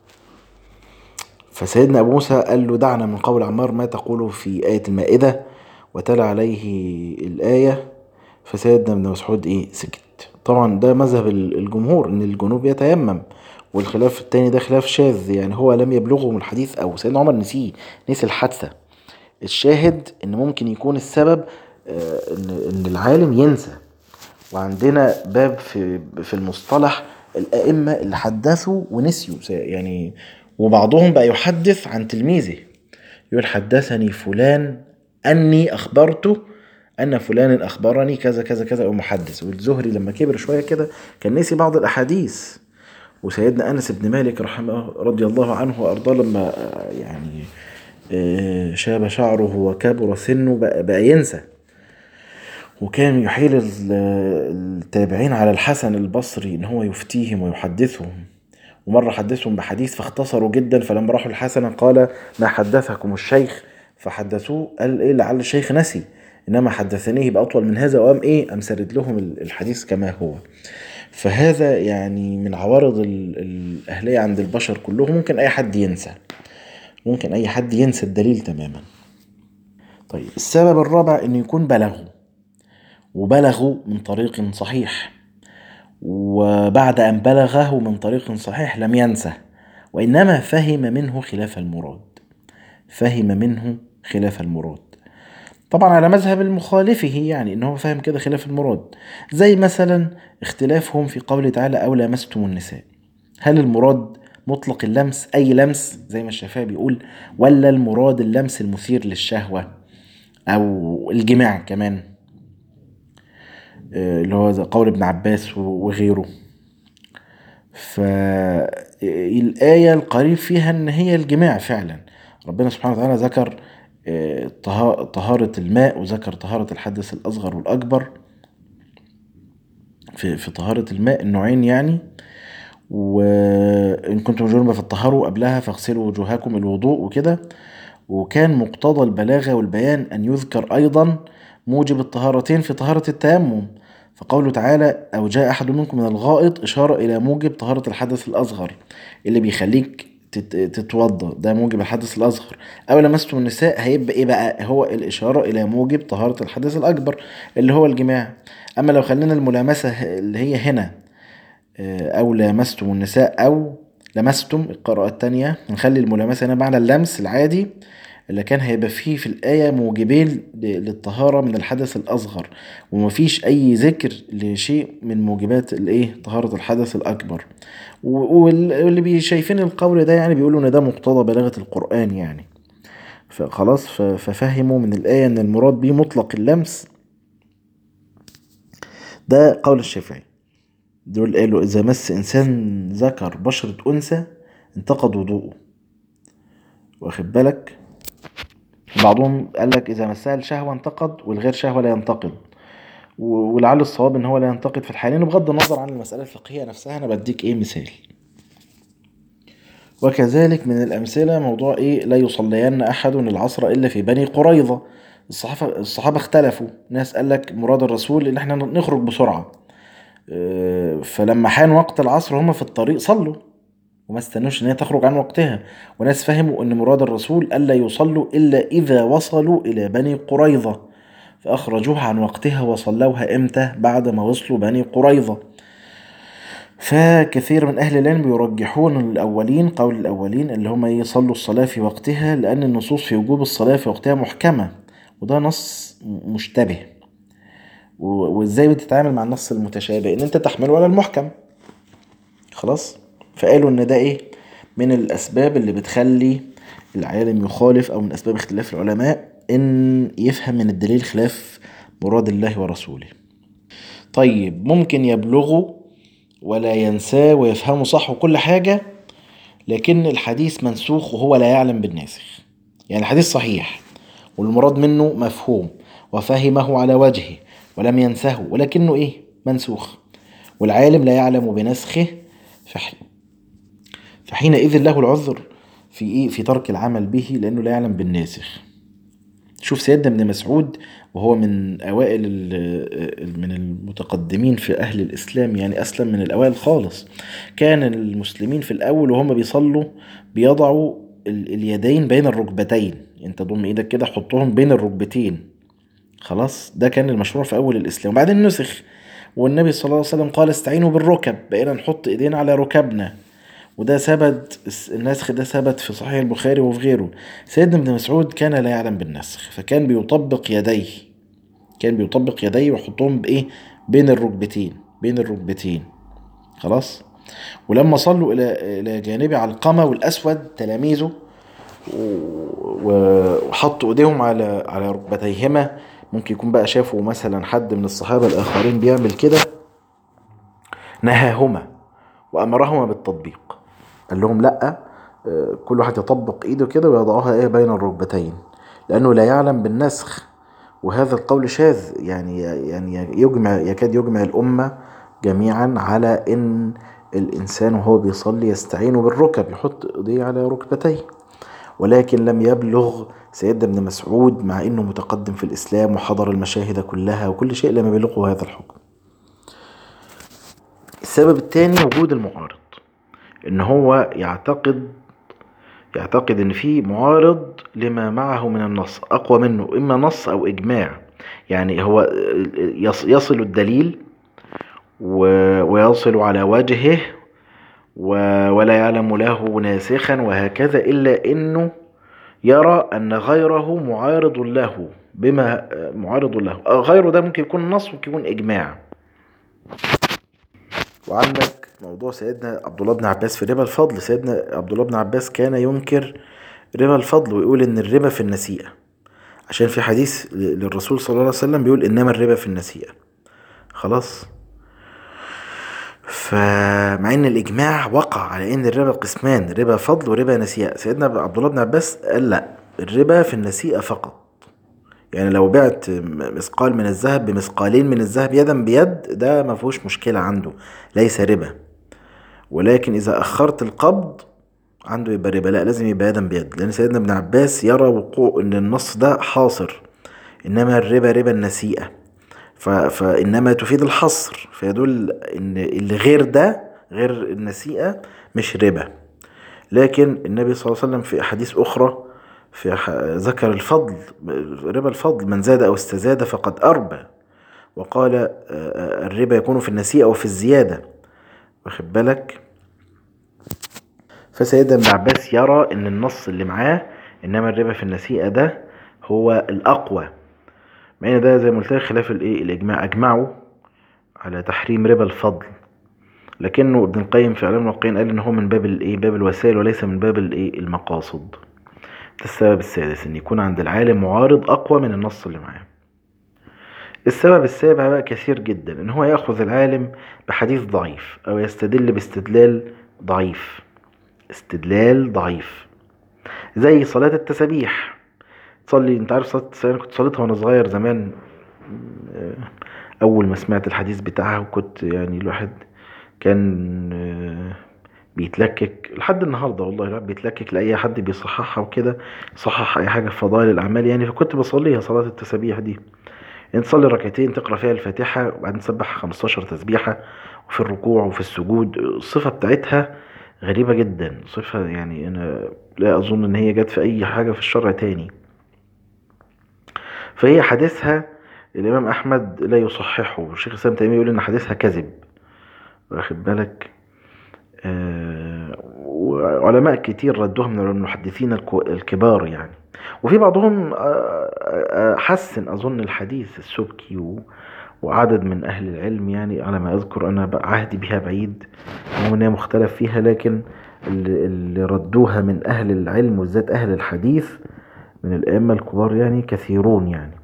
فسيدنا أبو موسى قال له دعنا من قول عمار ما تقول في آية المائدة، وتلا عليه الآية. فسيدنا ابن مسعود ايه سكت. طبعا ده مذهب الجمهور ان الجنوب يتيمم، والخلاف التاني ده خلاف شاذ، يعني هو لم يبلغهم الحديث او سيدنا عمر نسيه، نسي الحادثة. الشاهد ان ممكن يكون السبب ان العالم ينسى. وعندنا باب في المصطلح الأئمة اللي حدثوا ونسيوا، يعني وبعضهم بقى يحدث عن تلميذه، يقول حدثني فلان أني أخبرته أن فلان أخبرني كذا كذا كذا، أو محدث. والزهري لما كبر شوية كده كان نسي بعض الأحاديث. وسيدنا أنس بن مالك رحمه رضي الله عنه وأرضاه لما يعني شاب شعره وكبر سنه بقى ينسى. وكان يحيل التابعين على الحسن البصري ان هو يفتيهم ويحدثهم. ومرة حدثهم بحديث فاختصروا جدا، فلما راحوا الحسن قال ما حدثكم الشيخ؟ فحدثوه قال ايه لعل الشيخ نسي، انما حدثنيه بأطول من هذا، وقام ايه ام سرد لهم الحديث كما هو. فهذا يعني من عوارض الأهلية عند البشر كلهم، ممكن اي حد ينسى، ممكن اي حد ينسى الدليل تماما. طيب السبب الرابع انه يكون بلغه، وبلغوا من طريق صحيح، وبعد أن بلغه من طريق صحيح لم ينسه، وإنما فهم منه خلاف المراد، فهم منه خلاف المراد. طبعا على مذهب المخالفه، يعني ان هو فاهم كده خلاف المراد. زي مثلا اختلافهم في قوله تعالى او لامستم النساء، هل المراد مطلق اللمس اي لمس زي ما الشافعي بيقول، ولا المراد اللمس المثير للشهوة او الجماع كمان؟ اللي هو زي قول ابن عباس وغيره. فالآية القريب فيها ان هي الجماع فعلا. ربنا سبحانه وتعالى ذكر طهارة الماء، وذكر طهارة الحدث الأصغر والأكبر. في طهارة الماء النوعين يعني. وإن كنتم جنبا فاتطهروا، قبلها فاغسلوا وجوهكم، الوضوء وكده. وكان مقتضى البلاغة والبيان أن يذكر أيضا موجب الطهارتين في طهارة التيمم، فقوله تعالى أو جاء أحد منكم من الغائط إشارة إلى موجب طهارة الحدث الأصغر اللي بيخليك تتوضأ، ده موجب الحدث الأصغر. أو لمستم النساء هيبقى إيه بقى؟ هو الإشارة إلى موجب طهارة الحدث الأكبر اللي هو الجماع. أما لو خلينا الملامسة اللي هي هنا أو لامستم النساء أو لمستم، القراءة التانية نخلي الملامسة هنا معنى اللمس العادي اللي كان هيبقى فيه في الآية موجبين للطهارة من الحدث الأصغر، ومفيش أي ذكر لشيء من موجبات الإيه طهارة الحدث الأكبر. واللي شايفين القول ده يعني بيقولوا إن ده مقتضى بلاغة القرآن يعني. فخلاص ففهموا من الآية إن المراد بيه مطلق اللمس. ده قول الشافعي. دول قالوا إذا مس إنسان ذكر بشرة أنثى انتقد وضوءه، واخد بالك. بعضهم قال لك إذا مسها الشهوة انتقد، والغير شهوة لا ينتقد. ولعل الصواب إن هو لا ينتقد في الحالين، وبغض النظر عن المسألة الفقهية نفسها أنا بديك إيه مثال. وكذلك من الأمثلة موضوع إيه لا يصلين أحد العصر إلا في بني قريظة. الصحابة اختلفوا، ناس قال لك مراد الرسول إن احنا نخرج بسرعة، فلما حان وقت العصر هم في الطريق صلوا وما استنوش ان هي تخرج عن وقتها. وناس فهموا ان مراد الرسول الا يصلوا الا اذا وصلوا الى بني قريظة، فاخرجوها عن وقتها وصلوها امتى؟ بعد ما وصلوا بني قريظة. فكثير من اهل العلم يرجحون الاولين، قول الاولين اللي هم يصلوا الصلاة في وقتها، لان النصوص في وجوب الصلاة في وقتها محكمة، وده نص مشتبه. وازاي بتتعامل مع النص المتشابه؟ ان انت تحمله على المحكم. خلاص. فقالوا ان ده ايه من الاسباب اللي بتخلي العالم يخالف، او من اسباب اختلاف العلماء ان يفهم من الدليل خلاف مراد الله ورسوله. طيب ممكن يبلغوا ولا ينساه ويفهموا صح وكل حاجة، لكن الحديث منسوخ وهو لا يعلم بالناسخ. يعني الحديث صحيح والمراد منه مفهوم وفهمه على وجهه ولم ينسه، ولكنه ايه منسوخ، والعالم لا يعلم بنسخه. فحينئذ له العذر في ايه في ترك العمل به، لانه لا يعلم بالناسخ. شوف سيدنا ابن مسعود، وهو من اوائل من المتقدمين في اهل الاسلام، يعني اسلم من الاوائل خالص. كان المسلمين في الاول وهم بيصلوا بيضعوا اليدين بين الركبتين، انت ضم ايدك كده حطهم بين الركبتين. خلاص، ده كان المشروع في اول الاسلام، وبعدين نسخ. والنبي صلى الله عليه وسلم قال استعينوا بالركب، بقينا نحط ايدينا على ركبنا. وده ثبت، النسخ ده ثبت في صحيح البخاري وفي غيره. سيدنا ابن مسعود كان لا يعلم بالنسخ، فكان بيطبق يديه، كان بيطبق يديه ويحطهم بايه بين الركبتين، بين الركبتين. خلاص. ولما صلوا الى جانب علقمة والاسود تلاميذه، وحطوا ايديهم على ركبتيهما، ممكن يكون بقى شافوا مثلا حد من الصحابة الاخرين بيعمل كده، نهاهما وامرهما بالتطبيق. قال لهم لا، كل واحد يطبق ايده كده ويضعها ايه بين الركبتين، لانه لا يعلم بالنسخ. وهذا القول شاذ، يعني يكاد يجمع الامه جميعا على ان الانسان وهو بيصلي يستعين بالركب، يحط ايديه على ركبتيه. ولكن لم يبلغ سيدنا ابن مسعود، مع انه متقدم في الاسلام وحضر المشاهد كلها وكل شيء، لم يبلغه هذا الحكم. السبب الثاني وجود المعارض، ان هو يعتقد ان في معارض لما معه من النص اقوى منه، اما نص او اجماع. يعني هو يصل الدليل ويصل على وجهه ولا يعلم له ناسخا وهكذا، الا انه يرى ان غيره معارض له، بما معارض له. غيره ده ممكن يكون نص، ممكن يكون إجماع. وعندك موضوع سيدنا عبد الله بن عباس في ربا الفضل. سيدنا عبد الله بن عباس كان ينكر ربا الفضل ويقول إن الربا في النسيئة، عشان في حديث للرسول صلى الله عليه وسلم بيقول إنما الربا في النسيئة. خلاص. فمع ان الاجماع وقع على ان الربا قسمان، ربا فضل وربا نسيئة، سيدنا عبد الله بن عباس قال لا، الربا في النسيئة فقط. يعني لو بعت مثقال من الذهب بمثقالين من الذهب يدا بيد، ده ما فيهوش مشكلة عنده، ليس ربا. ولكن اذا اخرت القبض عنده يبقى ربا، لا لازم يبقى يدا بيد، لان سيدنا ابن عباس يرى وقوع ان النص ده حاصر، انما الربا ربا النسيئة، فإنما تفيد الحصر، فيدل إن اللي غير ده، غير النسيئة، مش ربا. لكن النبي صلى الله عليه وسلم في أحاديث أخرى ذكر الفضل، ربا الفضل، من زاد أو استزاد فقد أربى، وقال الربا يكون في النسيئة وفي الزيادة. واخد بالك؟ فسيدنا ابن عباس يرى إن النص اللي معاه إنما الربا في النسيئة ده هو الأقوى، مع ان ده زي ما قلت لك خلاف الاجماع. اجمعوا على تحريم ربا الفضل، لكنه ابن القيم في اعلام الواقعين قال ان هو من باب باب الوسائل وليس من باب المقاصد. ده السبب السادس، ان يكون عند العالم معارض اقوى من النص اللي معاه. السبب السابع بقى كثير جدا، ان هو ياخذ العالم بحديث ضعيف او يستدل باستدلال ضعيف، استدلال ضعيف، زي صلاة التسابيح. تصلي، انت عارف صلاة التسابيح كنت صليتها وانا صغير زمان، اول ما سمعت الحديث بتاعها، وكنت يعني الواحد كان بيتلكك لحد النهارده، والله الواحد بيتلكك لاي حد بيصححها وكده، صحح اي حاجه في فضائل الاعمال يعني. فكنت بصليها صلاه التسابيح دي، انت تصلي ركعتين تقرا فيها الفاتحه وبعدين تسبح 15 تسبيحه، وفي الركوع وفي السجود. الصفه بتاعتها غريبه جدا، صفه يعني انا لا اظن ان هي جت في اي حاجه في الشرع تاني. فهي حديثها الامام احمد لا يصححه، والشيخ الاسلام تيميه يقول ان حديثها كذب. واخد بالك؟ وعلماء كتير ردوها من المحدثين الكبار يعني. وفي بعضهم حسن أظن الحديث السبكي وعدد من أهل العلم يعني، على ما أذكر أنا عهدي بها بعيد، رغم إنها مختلف فيها، لكن اللي ردوها من أهل العلم وذات أهل الحديث من الأئمة الكبار يعني كثيرون يعني.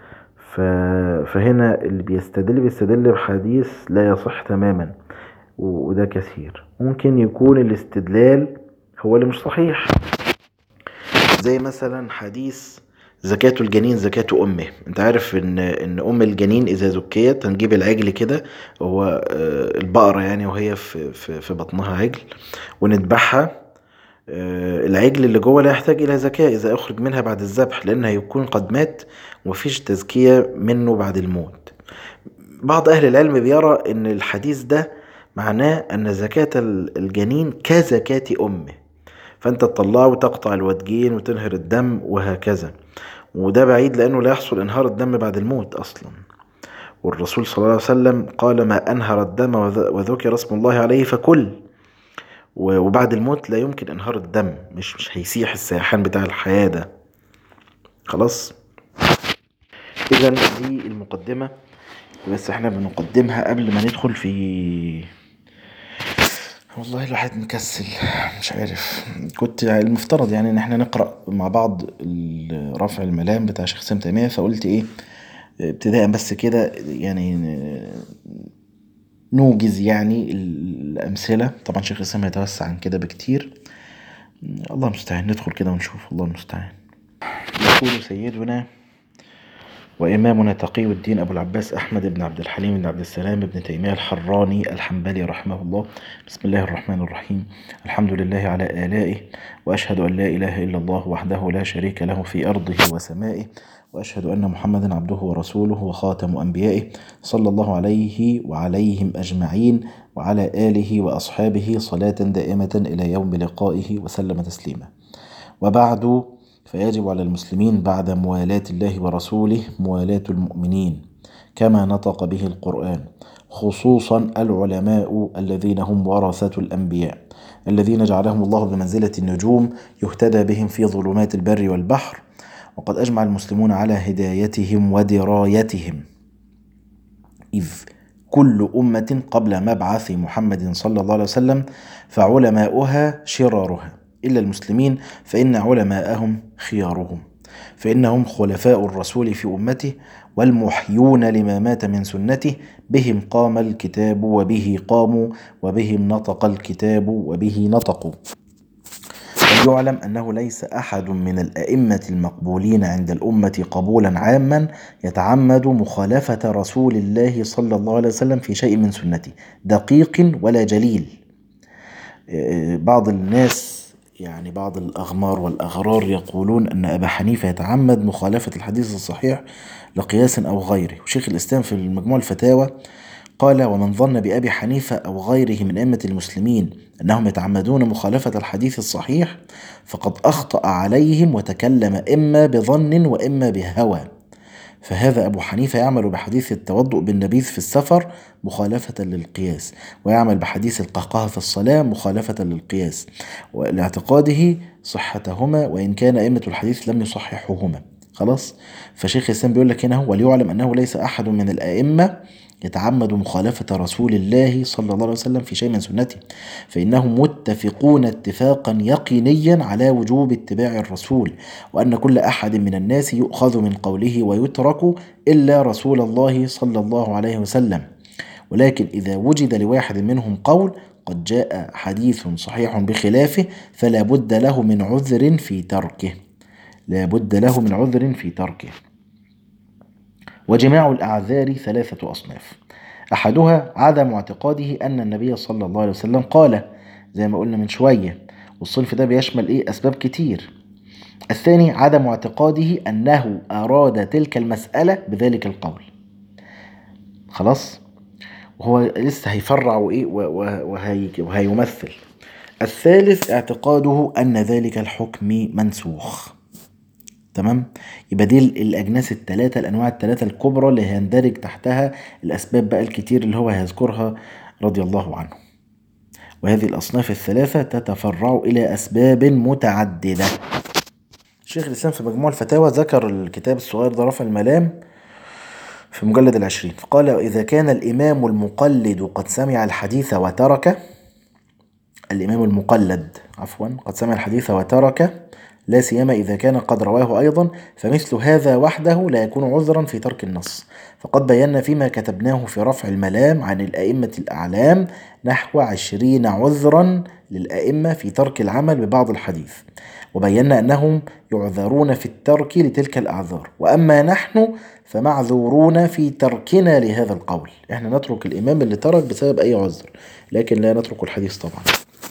فهنا اللي بيستدل بحديث لا يصح تماما، وده كثير. ممكن يكون الاستدلال هو اللي مش صحيح، زي مثلا حديث زكاة الجنين زكاة أمه. انت عارف ان أم الجنين إذا زكيت هنجيب العجل كده، هو البقرة يعني، وهي في بطنها عجل، ونذبحها. العجل اللي جوه لا يحتاج إلى زكاة إذا أخرج منها بعد الذبح، لأنه هيكون قد مات ومفيش تزكية منه بعد الموت. بعض أهل العلم بيرى ان الحديث ده معناه ان زكاة الجنين كزكاة امه، فانت تطلعه وتقطع الودجين وتنهر الدم وهكذا. وده بعيد، لانه لا يحصل انهار الدم بعد الموت اصلا، والرسول صلى الله عليه وسلم قال ما انهر الدم وذكر اسم الله عليه فكل. وبعد الموت لا يمكن انهار الدم، مش هيسيح السيحان بتاع الحياة ده. خلاص. اذا دي المقدمة، بس احنا بنقدمها قبل ما ندخل في، والله الواحد مكسل مش عارف. كنت المفترض يعني ان احنا نقرأ مع بعض رفع الملام بتاع شيخ سام تيمية، فقلت ايه ابتداء بس كده يعني نوجز يعني الأمثلة. طبعا شيخ الإسلام هيتوسع عن كده بكتير، الله المستعان. ندخل كده ونشوف، الله المستعان. يقول سيدنا وإمامنا تقي الدين أبو العباس أحمد بن عبد الحليم بن عبد السلام بن تيمية الحراني الحنبلي رحمه الله: بسم الله الرحمن الرحيم، الحمد لله على آلائه، وأشهد أن لا إله إلا الله وحده لا شريك له في أرضه وسمائه، وأشهد أن محمدا عبده ورسوله وخاتم أنبيائه، صلى الله عليه وعليهم أجمعين وعلى آله وأصحابه صلاة دائمة إلى يوم لقائه وسلم تسليما. وبعد، فيجب على المسلمين بعد موالاة الله ورسوله موالاة المؤمنين كما نطق به القرآن، خصوصا العلماء الذين هم ورثة الأنبياء، الذين جعلهم الله بمنزلة النجوم يهتدى بهم في ظلمات البر والبحر، وقد أجمع المسلمون على هدايتهم ودرايتهم، إذ كل أمة قبل مبعث محمد صلى الله عليه وسلم فعلماؤها شرارها، إلا المسلمين فإن علماءهم خيارهم، فإنهم خلفاء الرسول في أمته والمحيون لما مات من سنته، بهم قام الكتاب وبه قاموا وبهم نطق الكتاب وبه نطقوا. وليعلم أنه ليس أحد من الأئمة المقبولين عند الأمة قبولا عاما يتعمد مخالفة رسول الله صلى الله عليه وسلم في شيء من سنته، دقيق ولا جليل. بعض الناس يعني بعض الأغمار والأغرار يقولون أن أبا حنيفة يتعمد مخالفة الحديث الصحيح لقياس أو غيره، وشيخ الإسلام في المجموع الفتاوى قال: ومن ظن بأبي حنيفة أو غيره من أئمة المسلمين أنهم يتعمدون مخالفة الحديث الصحيح فقد أخطأ عليهم وتكلم إما بظن وإما بهوى. فهذا أبو حنيفة يعمل بحديث التوضؤ بالنبيذ في السفر مخالفة للقياس، ويعمل بحديث القهقه في الصلاة مخالفة للقياس، ولاعتقاده صحتهما وإن كان أئمة الحديث لم يصححوهما. خلاص. فشيخ الإسلام بيقول لك هنا: وليعلم أنه ليس أحد من الأئمة يتعمد مخالفة رسول الله صلى الله عليه وسلم في شيء من سنته، فإنهم متفقون اتفاقا يقينيا على وجوب اتباع الرسول، وأن كل أحد من الناس يؤخذ من قوله ويترك إلا رسول الله صلى الله عليه وسلم. ولكن إذا وجد لواحد منهم قول قد جاء حديث صحيح بخلافه فلا بد له من عذر في تركه، لا بد له من عذر في تركه. وجماع الأعذار ثلاثة أصناف: أحدها عدم اعتقاده أن النبي صلى الله عليه وسلم قال، زي ما قلنا من شوية، والصنف ده بيشمل أسباب كتير. الثاني عدم اعتقاده أنه أراد تلك المسألة بذلك القول. خلاص، وهو لسه هيفرع وهيمثل. الثالث اعتقاده أن ذلك الحكم منسوخ. تمام. يبقى دي الأجناس الثلاثة، الأنواع الثلاثة الكبرى اللي هيندرج تحتها الأسباب بقى الكتير اللي هو هيذكرها رضي الله عنه. وهذه الأصناف الثلاثة تتفرع إلى أسباب متعددة. شيخ الإسلام في مجموع الفتاوى ذكر الكتاب الصغير ده رفع الملام في مجلد 20، فقال: إذا كان الإمام المقلد قد سمع الحديث وترك، الإمام المقلد قد سمع الحديث وترك، لا سيما إذا كان قد رواه أيضا، فمثل هذا وحده لا يكون عذرا في ترك النص. فقد بينا فيما كتبناه في رفع الملام عن الأئمة الأعلام نحو 20 عذرا للأئمة في ترك العمل ببعض الحديث، وبينا أنهم يعذرون في الترك لتلك الأعذار، وأما نحن فمعذورون في تركنا لهذا القول. احنا نترك الإمام اللي ترك بسبب أي عذر، لكن لا نترك الحديث طبعا.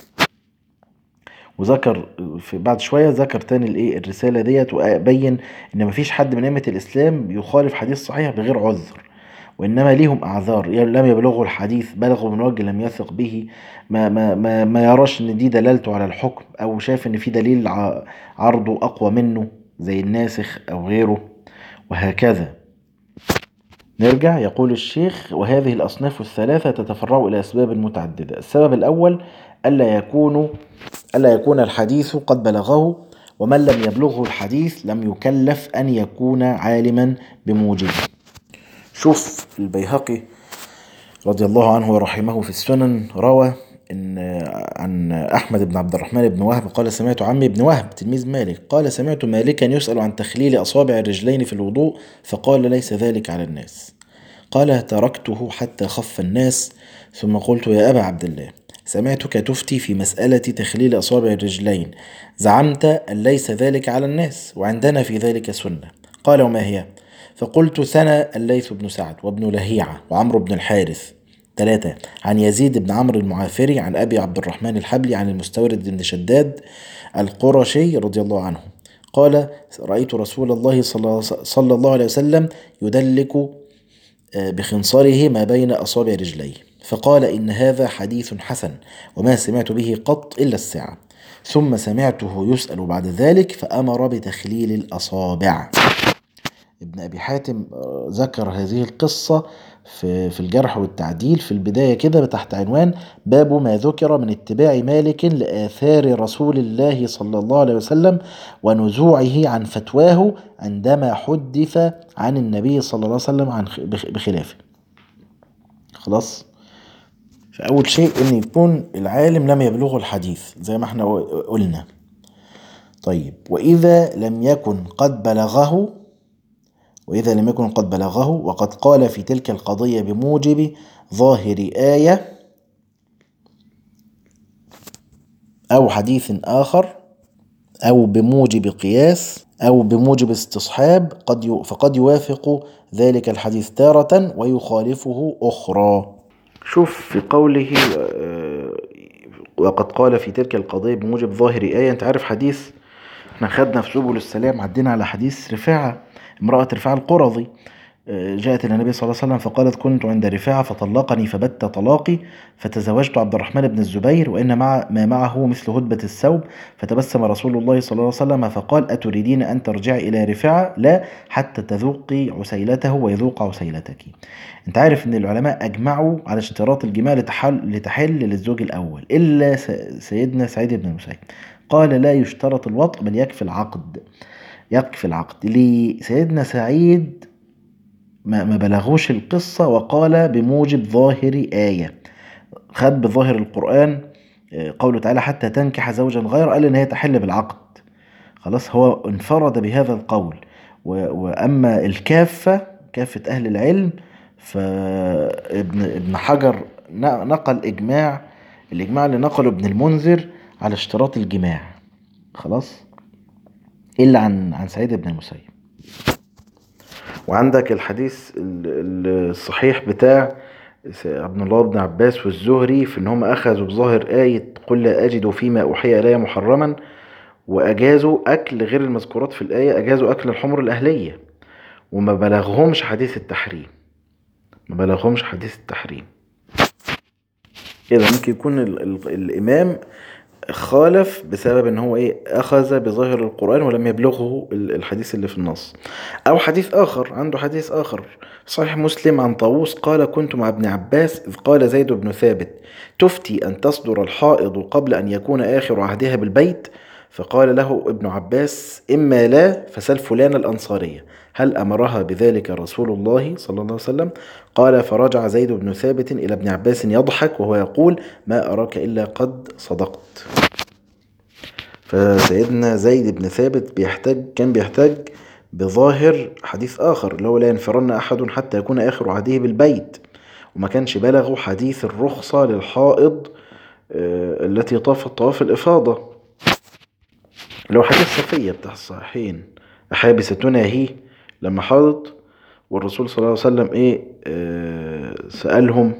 وذكر في بعد شوية ذكر تاني الرسالة ديت، وبين ان مفيش حد من أئمة الإسلام يخالف حديث صحيح بغير عذر، وإنما ليهم أعذار، لم يبلغوا الحديث، بلغوا من وجه لم يثق به، ما يراش ان دي دلالته على الحكم، أو شايف ان في دليل عرضه أقوى منه زي الناسخ أو غيره، وهكذا. نرجع. يقول الشيخ: وهذه الأصناف الثلاثة تتفرع إلى أسباب متعددة. السبب الأول ألا يكون الحديث قد بلغه، ومن لم يبلغه الحديث لم يكلف أن يكون عالما بموجبه. شوف البيهقي رضي الله عنه ورحمه في السنن روى عن أحمد بن عبد الرحمن بن وهب قال: سمعت عمي بن وهب تلميذ مالك قال: سمعت مالكا يسأل عن تخليل أصابع الرجلين في الوضوء، فقال: ليس ذلك على الناس. قال: تركته حتى خف الناس، ثم قلت: يا أبا عبد الله، سمعتك تفتي في مسألة تخليل أصابع الرجلين، زعمت أن ليس ذلك على الناس وعندنا في ذلك سنة. قال: وما هي؟ فقلت: ثنى الليث بن سعد وابن لهيعة وعمرو بن الحارث. 3. عن يزيد بن عمرو المعافري عن أبي عبد الرحمن الحبلي عن المستورد بن شداد القرشي رضي الله عنه قال: رأيت رسول الله صلى الله عليه وسلم يدلك بخنصره ما بين أصابع رجليه، فقال: إن هذا حديث حسن، وما سمعت به قط إلا الساعة. ثم سمعته يسأل بعد ذلك فأمر بتخليل الأصابع. ابن أبي حاتم ذكر هذه القصة في الجرح والتعديل في البداية كده تحت عنوان باب ما ذكر من اتباع مالك لآثار رسول الله صلى الله عليه وسلم ونزوعه عن فتواه عندما حدث عن النبي صلى الله عليه وسلم بخلافه. خلاص. فأول شيء إن يكون العالم لم يبلغه الحديث زي ما احنا قلنا. طيب وإذا لم يكن قد بلغه وقد قال في تلك القضية بموجب ظاهر آية أو حديث آخر أو بموجب قياس أو بموجب استصحاب فقد يوافق ذلك الحديث تارة ويخالفه أخرى. شوف في قوله وقد قال في تلك القضية بموجب ظاهر آية، انت عارف حديث احنا خدنا في سبل السلام، عدينا على حديث رفاعة، امرأة رفاعة القرظي جاءت إلى النبي صلى الله عليه وسلم فقالت كنت عند رفاعة فطلقني فبت طلاقي فتزوجت عبد الرحمن بن الزبير وإن ما معه مثل هدبة الثوب، فتبسم رسول الله صلى الله عليه وسلم فقال أتريدين أن ترجعي إلى رفاعة؟ لا، حتى تذوقي عسيلته ويذوق عسيلتك. انت عارف ان العلماء اجمعوا على اشتراط الجماع لتحل للزوج الاول الا سيدنا سعيد بن المسيب قال لا يشترط الوطء بل يكفي العقد. لسيدنا سعيد ما بلغوش القصة وقال بموجب ظاهر آية، خد بظاهر القرآن قوله تعالى حتى تنكح زوجا غير، قال ان هي تحل بالعقد. خلاص، هو انفرد بهذا القول. وأما كافة أهل العلم فابن حجر نقل الإجماع اللي نقله ابن المنذر على اشتراط الجماع، خلاص، إلا عن سعيد بن المسيب. وعندك الحديث الصحيح بتاع عبد الله بن عباس والزهري في ان هم اخذوا بظاهر آية قل لا اجد فيما اوحي الي محرما، واجازوا اكل غير المذكورات في الآية، اجازوا اكل الحمر الاهلية وما بلغهمش حديث التحريم. كده ممكن يكون الامام خالف بسبب ان هو اخذ بظاهر القرآن ولم يبلغه الحديث اللي في النص. او حديث اخر، عنده حديث اخر صحيح مسلم عن طاووس قال كنت مع ابن عباس اذ قال زيد بن ثابت تفتي ان تصدر الحائض قبل ان يكون اخر عهدها بالبيت؟ فقال له ابن عباس اما لا فسل فلان الانصارية هل امرها بذلك رسول الله صلى الله عليه وسلم؟ قال فرجع زيد بن ثابت الى ابن عباس يضحك وهو يقول ما اراك الا قد صدقت. فسيدنا زيد بن ثابت كان بيحتاج بظاهر حديث آخر اللي هو لا ينفرن أحد حتى يكون آخر عهده بالبيت، وما كانش بلغوا حديث الرخصة للحائض التي طافت طواف الإفاضة اللي هو حديث صفية بتاع الصحيحين أحابستنا هي لما حاضت والرسول صلى الله عليه وسلم سألهم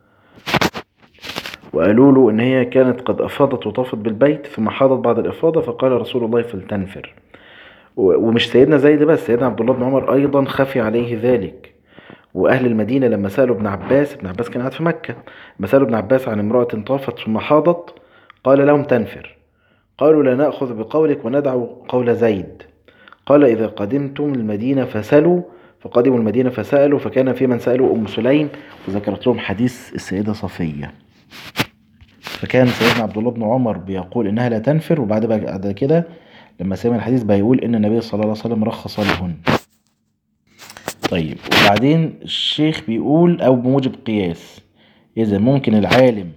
وقالوا له ان هي كانت قد افاضت وطافت بالبيت ثم حاضت بعد الافاضة فقال رسول الله فلتنفر. ومش سيدنا زيد بس، سيدنا عبد الله بن عمر ايضا خفي عليه ذلك. واهل المدينة لما سألوا ابن عباس كان قاعد في مكة، لما سألوا ابن عباس عن امرأة طافت ثم حاضت قال لهم تنفر، قالوا لا نأخذ بقولك وندع قول زيد. قال إذا قدمتم المدينة فسألوا، فقدموا المدينة فسألوا فكان في من سألوا أم سليم وذكرت لهم حديث السيدة صفية. فكان سيدنا عبد الله بن عمر بيقول إنها لا تنفر، وبعد كده لما سمع الحديث بيقول إن النبي صلى الله عليه وسلم رخص لهن. طيب وبعدين الشيخ بيقول أو بموجب قياس، إذا ممكن العالم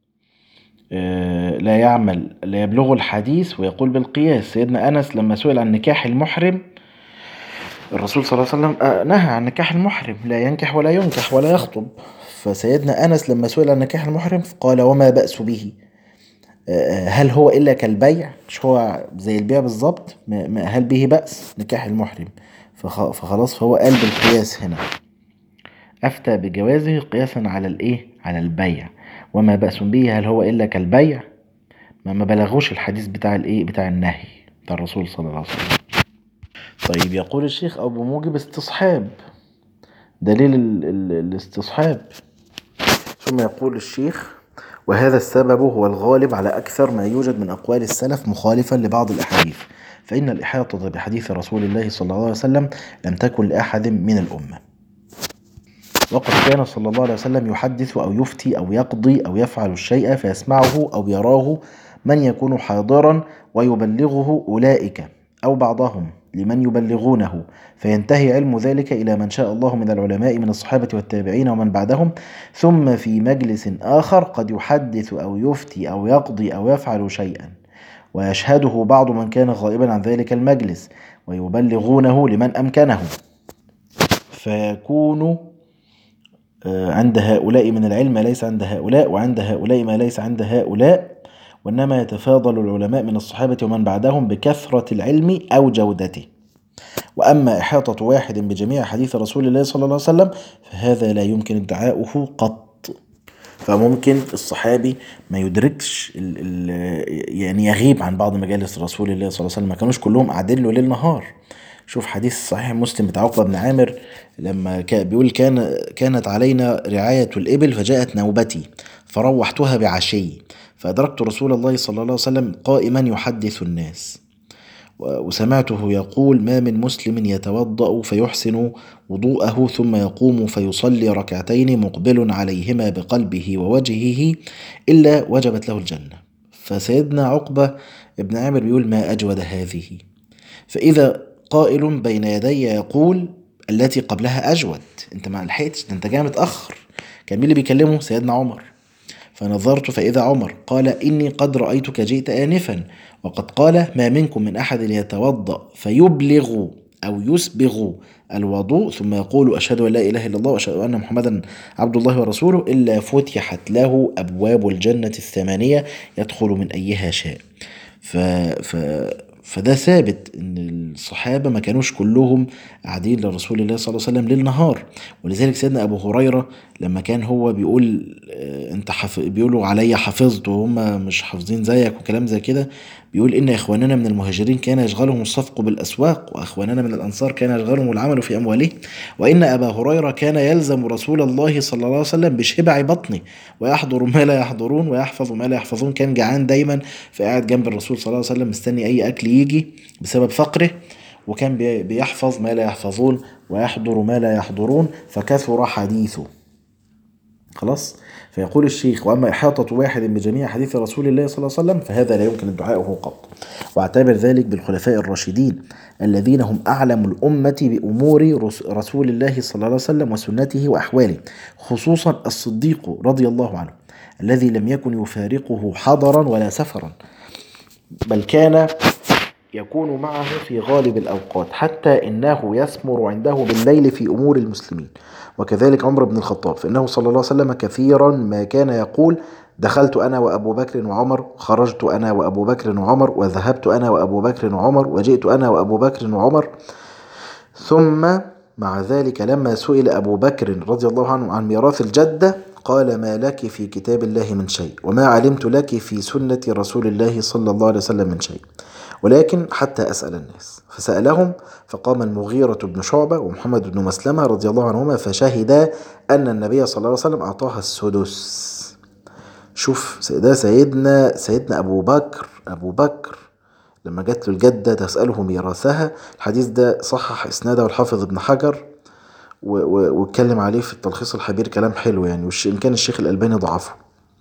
لا يبلغ الحديث ويقول بالقياس. سيدنا أنس لما سئل عن نكاح المحرم، الرسول صلى الله عليه وسلم نهى عن نكاح المحرم، لا ينكح ولا ينكح ولا يخطب. فسيدنا أنس لما سئل عن نكاح المحرم قال وما بأس به؟ هل هو إلا كالبيع؟ مش هو زي البيع بالظبط؟ هل به بأس نكاح المحرم؟ فخلاص فهو قال بالقياس هنا، أفتى بجوازه قياسا على البيع. وما بأس به هل هو إلا كالبيع؟ ما بلغوش الحديث بتاع النهي بتاع الرسول صلى الله عليه وسلم. طيب يقول الشيخ أو بموجب استصحاب، دليل الاستصحاب. ثم يقول الشيخ وهذا السبب هو الغالب على أكثر ما يوجد من أقوال السلف مخالفا لبعض الأحاديث، فإن الإحاطة بحديث رسول الله صلى الله عليه وسلم لم تكن لأحد من الأمة. وقد كان صلى الله عليه وسلم يحدث أو يفتي أو يقضي أو يفعل الشيء فيسمعه أو يراه من يكون حاضرا ويبلغه أولئك أو بعضهم لمن يبلغونه، فينتهي علم ذلك إلى من شاء الله من العلماء من الصحابة والتابعين ومن بعدهم، ثم في مجلس آخر قد يحدث أو يفتي أو يقضي أو يفعل شيئا ويشهده بعض من كان غائبا عن ذلك المجلس ويبلغونه لمن أمكنه، فيكون عند هؤلاء من العلم ما ليس عند هؤلاء، وعند هؤلاء ما ليس عند هؤلاء، وإنما يتفاضل العلماء من الصحابة ومن بعدهم بكثرة العلم أو جودته. وأما إحاطة واحد بجميع حديث رسول الله صلى الله عليه وسلم فهذا لا يمكن ادعاؤه قط. فممكن الصحابي ما يدركش يعني يغيب عن بعض مجالس رسول الله صلى الله عليه وسلم، ما كانوش كلهم قاعدين له ليل نهار. شوف حديث صحيح مسلم بتاع عقبة بن عامر لما بيقول كانت علينا رعاية الإبل فجاءت نوبتي فروحتها بعشي فأدركت رسول الله صلى الله عليه وسلم قائما يحدث الناس، وسمعته يقول ما من مسلم يتوضأ فيحسن وضوءه ثم يقوم فيصلي ركعتين مقبل عليهما بقلبه ووجهه إلا وجبت له الجنة. فسيدنا عقبة ابن عامر بيقول ما أجود هذه، فإذا قائل بين يدي يقول التي قبلها أجود، انت ما لحقتش، انت جاي متأخر. كان مين اللي بيكلمه؟ سيدنا عمر. فنظرت فإذا عمر قال إني قد رأيتك جئت آنفا، وقد قال ما منكم من أحد يتوضأ فيبلغ أو يسبغ الوضوء ثم يقول أشهد أن لا إله إلا الله وأشهد أن محمدا عبد الله ورسوله إلا فتحت له أبواب الجنة الثمانية يدخل من أيها شاء. ف... ف... فده ثابت ان الصحابة ما كانوش كلهم قاعدين لرسول الله صلى الله عليه وسلم ليل نهار. ولذلك سيدنا ابو هريرة لما كان هو بيقول انت بيقولوا علي حفظت وهم مش حافظين زيك وكلام زي كده، بيقول ان اخواننا من المهاجرين كان يشغلهم الصفق بالاسواق، واخواننا من الانصار كان يشغلهم العمل في اموالهم، وان ابا هريرة كان يلزم رسول الله صلى الله عليه وسلم بشبع بطنه ويحضر ما لا يحضرون ويحفظ ما لا يحفظون، كان جعان دايما فقاعد جنب الرسول صلى الله عليه وسلم مستني اي اكل يجي بسبب فقره، وكان بيحفظ ما لا يحفظون ويحضر ما لا يحضرون فكثر حديثه. خلاص. فيقول الشيخ وأما إحاطة واحد بجميع حديث رسول الله صلى الله عليه وسلم فهذا لا يمكن ادعاؤه قط. واعتبر ذلك بالخلفاء الراشدين الذين هم أعلم الأمة بأمور رسول الله صلى الله عليه وسلم وسنته وأحواله، خصوصا الصديق رضي الله عنه الذي لم يكن يفارقه حضرا ولا سفرا، بل كان يكون معه في غالب الأوقات حتى إنه يسمر عنده بالليل في أمور المسلمين. وكذلك عمر بن الخطاب فإنه صلى الله عليه وسلم كثيرا ما كان يقول دخلت أنا وأبو بكر وعمر، خرجت أنا وأبو بكر وعمر، وذهبت أنا وأبو بكر وعمر، وجئت أنا وأبو بكر وعمر. ثم مع ذلك لما سئل أبو بكر رضي الله عنه عن ميراث الجدة قال ما لك في كتاب الله من شيء وما علمت لك في سنة رسول الله صلى الله عليه وسلم من شيء، ولكن حتى أسأل الناس. فسألهم فقام المغيرة بن شعبة ومحمد بن مسلمة رضي الله عنهما فشهدا أن النبي صلى الله عليه وسلم أعطاها السدس. شوف ده سيدنا أبو بكر لما جت له الجدة تسأله ميراثها. الحديث ده صحح إسناده الحافظ ابن حجر واتكلم عليه في التلخيص الحبير كلام حلو يعني، إن كان الشيخ الألباني ضعفه.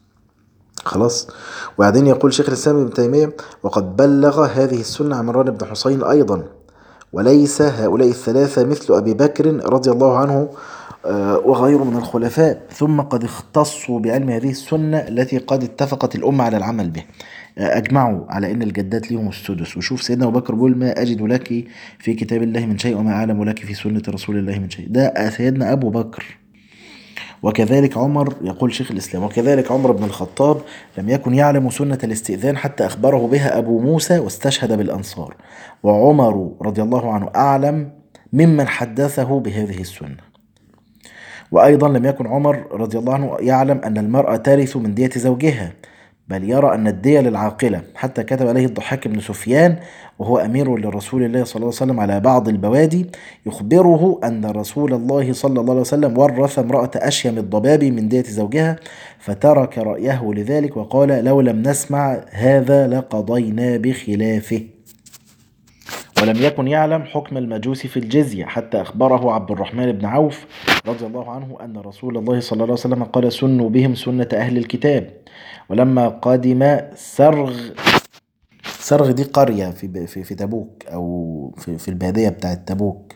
خلاص. وبعدين يقول شيخ الإسلام ابن تيمية وقد بلغ هذه السنة عمران بن حسين أيضا، وليس هؤلاء الثلاثة مثل أبي بكر رضي الله عنه وغيره من الخلفاء، ثم قد اختصوا بعلم هذه السنة التي قد اتفقت الأمة على العمل به، أجمعوا على أن الجدات لهم السدس. وشوف سيدنا أبو بكر بيقول ما أجد لك في كتاب الله من شيء وما أعلم لك في سنة رسول الله من شيء، ده سيدنا أبو بكر. وكذلك عمر، يقول شيخ الإسلام وكذلك عمر بن الخطاب لم يكن يعلم سنة الاستئذان حتى أخبره بها أبو موسى واستشهد بالأنصار، وعمر رضي الله عنه أعلم ممن حدثه بهذه السنة. وأيضا لم يكن عمر رضي الله عنه يعلم أن المرأة ترث من دية زوجها، بل يرى أن الدية للعاقلة، حتى كتب عليه الضحاك بن سفيان وهو أمير لرسول الله صلى الله عليه وسلم على بعض البوادي يخبره أن رسول الله صلى الله عليه وسلم ورث امرأة أشيم الضبابي من دية زوجها، فترك رأيه لذلك وقال: لو لم نسمع هذا لقضينا بخلافه. ولم يكن يعلم حكم المجوس في الجزية، حتى أخبره عبد الرحمن بن عوف رضي الله عنه أن رسول الله صلى الله عليه وسلم قال: سنوا بهم سنة أهل الكتاب. ولما قدم سرغ دي قرية في تبوك، أو في البادية بتاعت تبوك.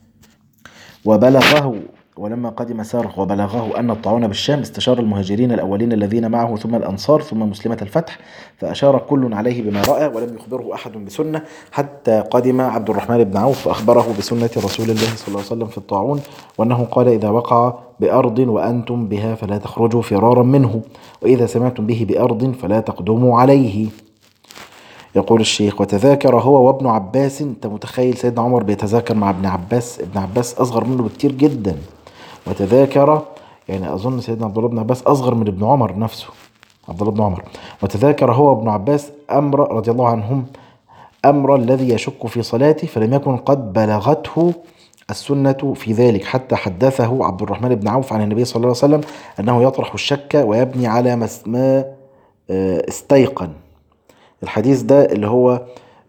ولما قدم سرغ وبلغه أن الطاعون بالشام، استشار المهاجرين الأولين الذين معه ثم الأنصار ثم مسلمة الفتح، فأشار كل عليه بما رأى، ولم يخبره أحد بسنة، حتى قدم عبد الرحمن بن عوف فأخبره بسنة رسول الله صلى الله عليه وسلم في الطاعون، وأنه قال: إذا وقع بأرض وأنتم بها فلا تخرجوا فرارا منه، وإذا سمعتم به بأرض فلا تقدموا عليه. يقول الشيخ: وتذاكر هو وابن عباس. انت متخيل سيدنا عمر بيتذاكر مع ابن عباس؟ ابن عباس اصغر منه بكتير جدا. وتذاكر، يعني اظن سيدنا عبد الله بن عباس اصغر من ابن عمر نفسه، عبد الله بن عمر. وتذاكر هو وابن عباس امر رضي الله عنهم امر الذي يشك في صلاته، فلم يكن قد بلغته السنة في ذلك، حتى حدثه عبد الرحمن بن عوف عن النبي صلى الله عليه وسلم انه يطرح الشك ويبني على ما استيقن. الحديث ده اللي هو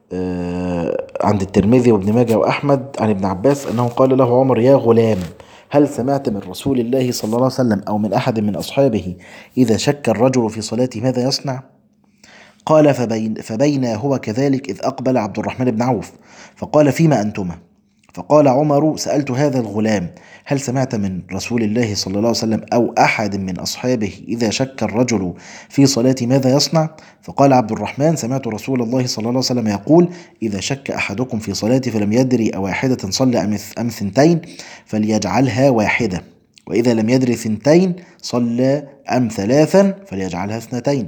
عند الترمذي وابن ماجه وأحمد عن ابن عباس أنه قال له عمر: يا غلام، هل سمعت من رسول الله صلى الله عليه وسلم أو من أحد من أصحابه إذا شك الرجل في صلاته ماذا يصنع؟ قال: فبين هو كذلك إذ أقبل عبد الرحمن بن عوف فقال: فيما أنتما؟ فقال عمر: سألت هذا الغلام: هل سمعت من رسول الله صلى الله عليه وسلم أو أحد من أصحابه إذا شك الرجل في صلاته ماذا يصنع؟ فقال عبد الرحمن: سمعت رسول الله صلى الله عليه وسلم يقول: إذا شك أحدكم في صلاته فلم يدري أواحدة صلى أم ثنتين فليجعلها واحدة، وإذا لم يدري ثنتين صلى أم ثلاثا فليجعلها اثنتين.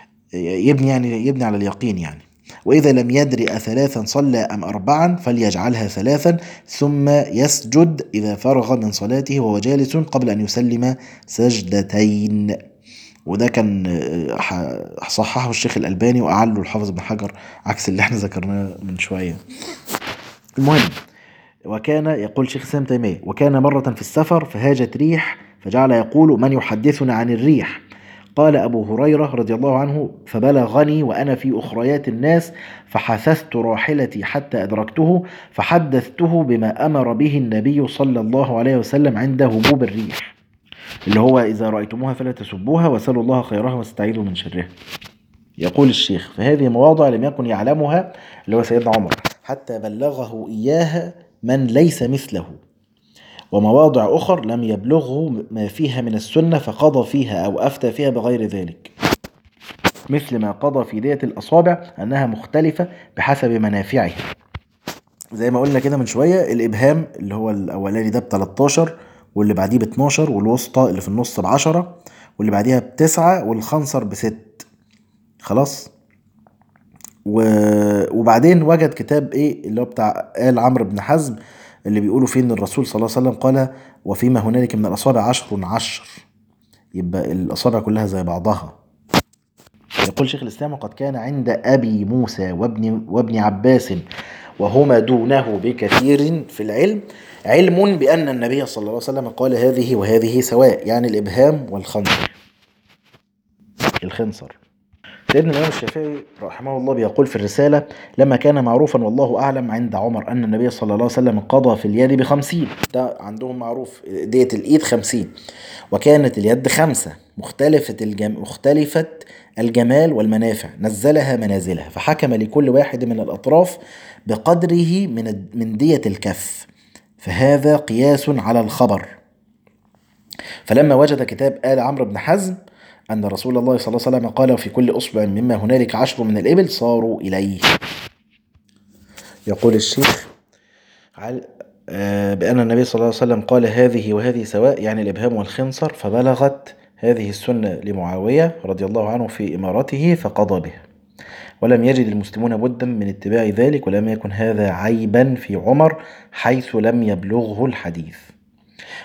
يبني على اليقين يعني. وإذا لم يدري أثلاثا صلى أم أربعا فليجعلها ثلاثا، ثم يسجد إذا فرغ من صلاته وهو جالس قبل أن يسلم سجدتين. وده كان صححه الشيخ الألباني وأعله الحافظ بن حجر، عكس اللي احنا ذكرناه من شوية. المهم، وكان يقول شيخ الإسلام تيمية: وكان مرة في السفر فهاجت ريح فجعل يقول: من يحدثنا عن الريح؟ قال أبو هريرة رضي الله عنه: فبلغني وأنا في أخريات الناس فحثثت راحلتي حتى أدركته فحدثته بما أمر به النبي صلى الله عليه وسلم عند هبوب الريح، اللي هو: إذا رأيتموها فلا تسبوها وسلوا الله خيرها واستعيذوا من شرها. يقول الشيخ: فهذه مواضع لم يكن يعلمها، اللي هو سيدنا عمر، حتى بلغه إياها من ليس مثله، ومواضع أخر لم يبلغه ما فيها من السنة فقضى فيها أو أفتى فيها بغير ذلك، مثل ما قضى في دية الأصابع أنها مختلفة بحسب منافعها. زي ما قلنا كده من شوية، الإبهام اللي هو الأولاني ده ب13، واللي بعديه ب12، والوسطى اللي في النص ب10، واللي بعديها ب9، والخنصر ب6. خلاص. وبعدين وجد كتاب ايه اللي هو بتاع آل عمرو بن حزم، اللي بيقولوا فيه ان الرسول صلى الله عليه وسلم قال: وفيما هنالك من الأصابع 10 10، يبقى الأصابع كلها زي بعضها. يقول شيخ الإسلام: وقد كان عند أبي موسى وابن عباس وهما دونه بكثير في العلم علم بأن النبي صلى الله عليه وسلم قال: هذه وهذه سواء، يعني الإبهام الخنصر. سيدنا الإمام الشافعي رحمه الله بيقول في الرسالة: لما كان معروفا والله أعلم عند عمر أن النبي صلى الله عليه وسلم قضى في اليد ب50، ده عندهم معروف، دية الإيد 50، وكانت اليد 5 مختلفة الجمال والمنافع، نزلها منازلها، فحكم لكل واحد من الأطراف بقدره من دية الكف، فهذا قياس على الخبر. فلما وجد كتاب آل عمرو بن حزم أن رسول الله صلى الله عليه وسلم قال: في كل أصبع مما هنالك 10 من الإبل، صاروا إليه. يقول الشيخ: بأن النبي صلى الله عليه وسلم قال: هذه وهذه سواء، يعني الإبهام والخنصر، فبلغت هذه السنة لمعاوية رضي الله عنه في إمارته فقضى بها، ولم يجد المسلمون بدا من اتباع ذلك، ولم يكن هذا عيبا في عمر حيث لم يبلغه الحديث.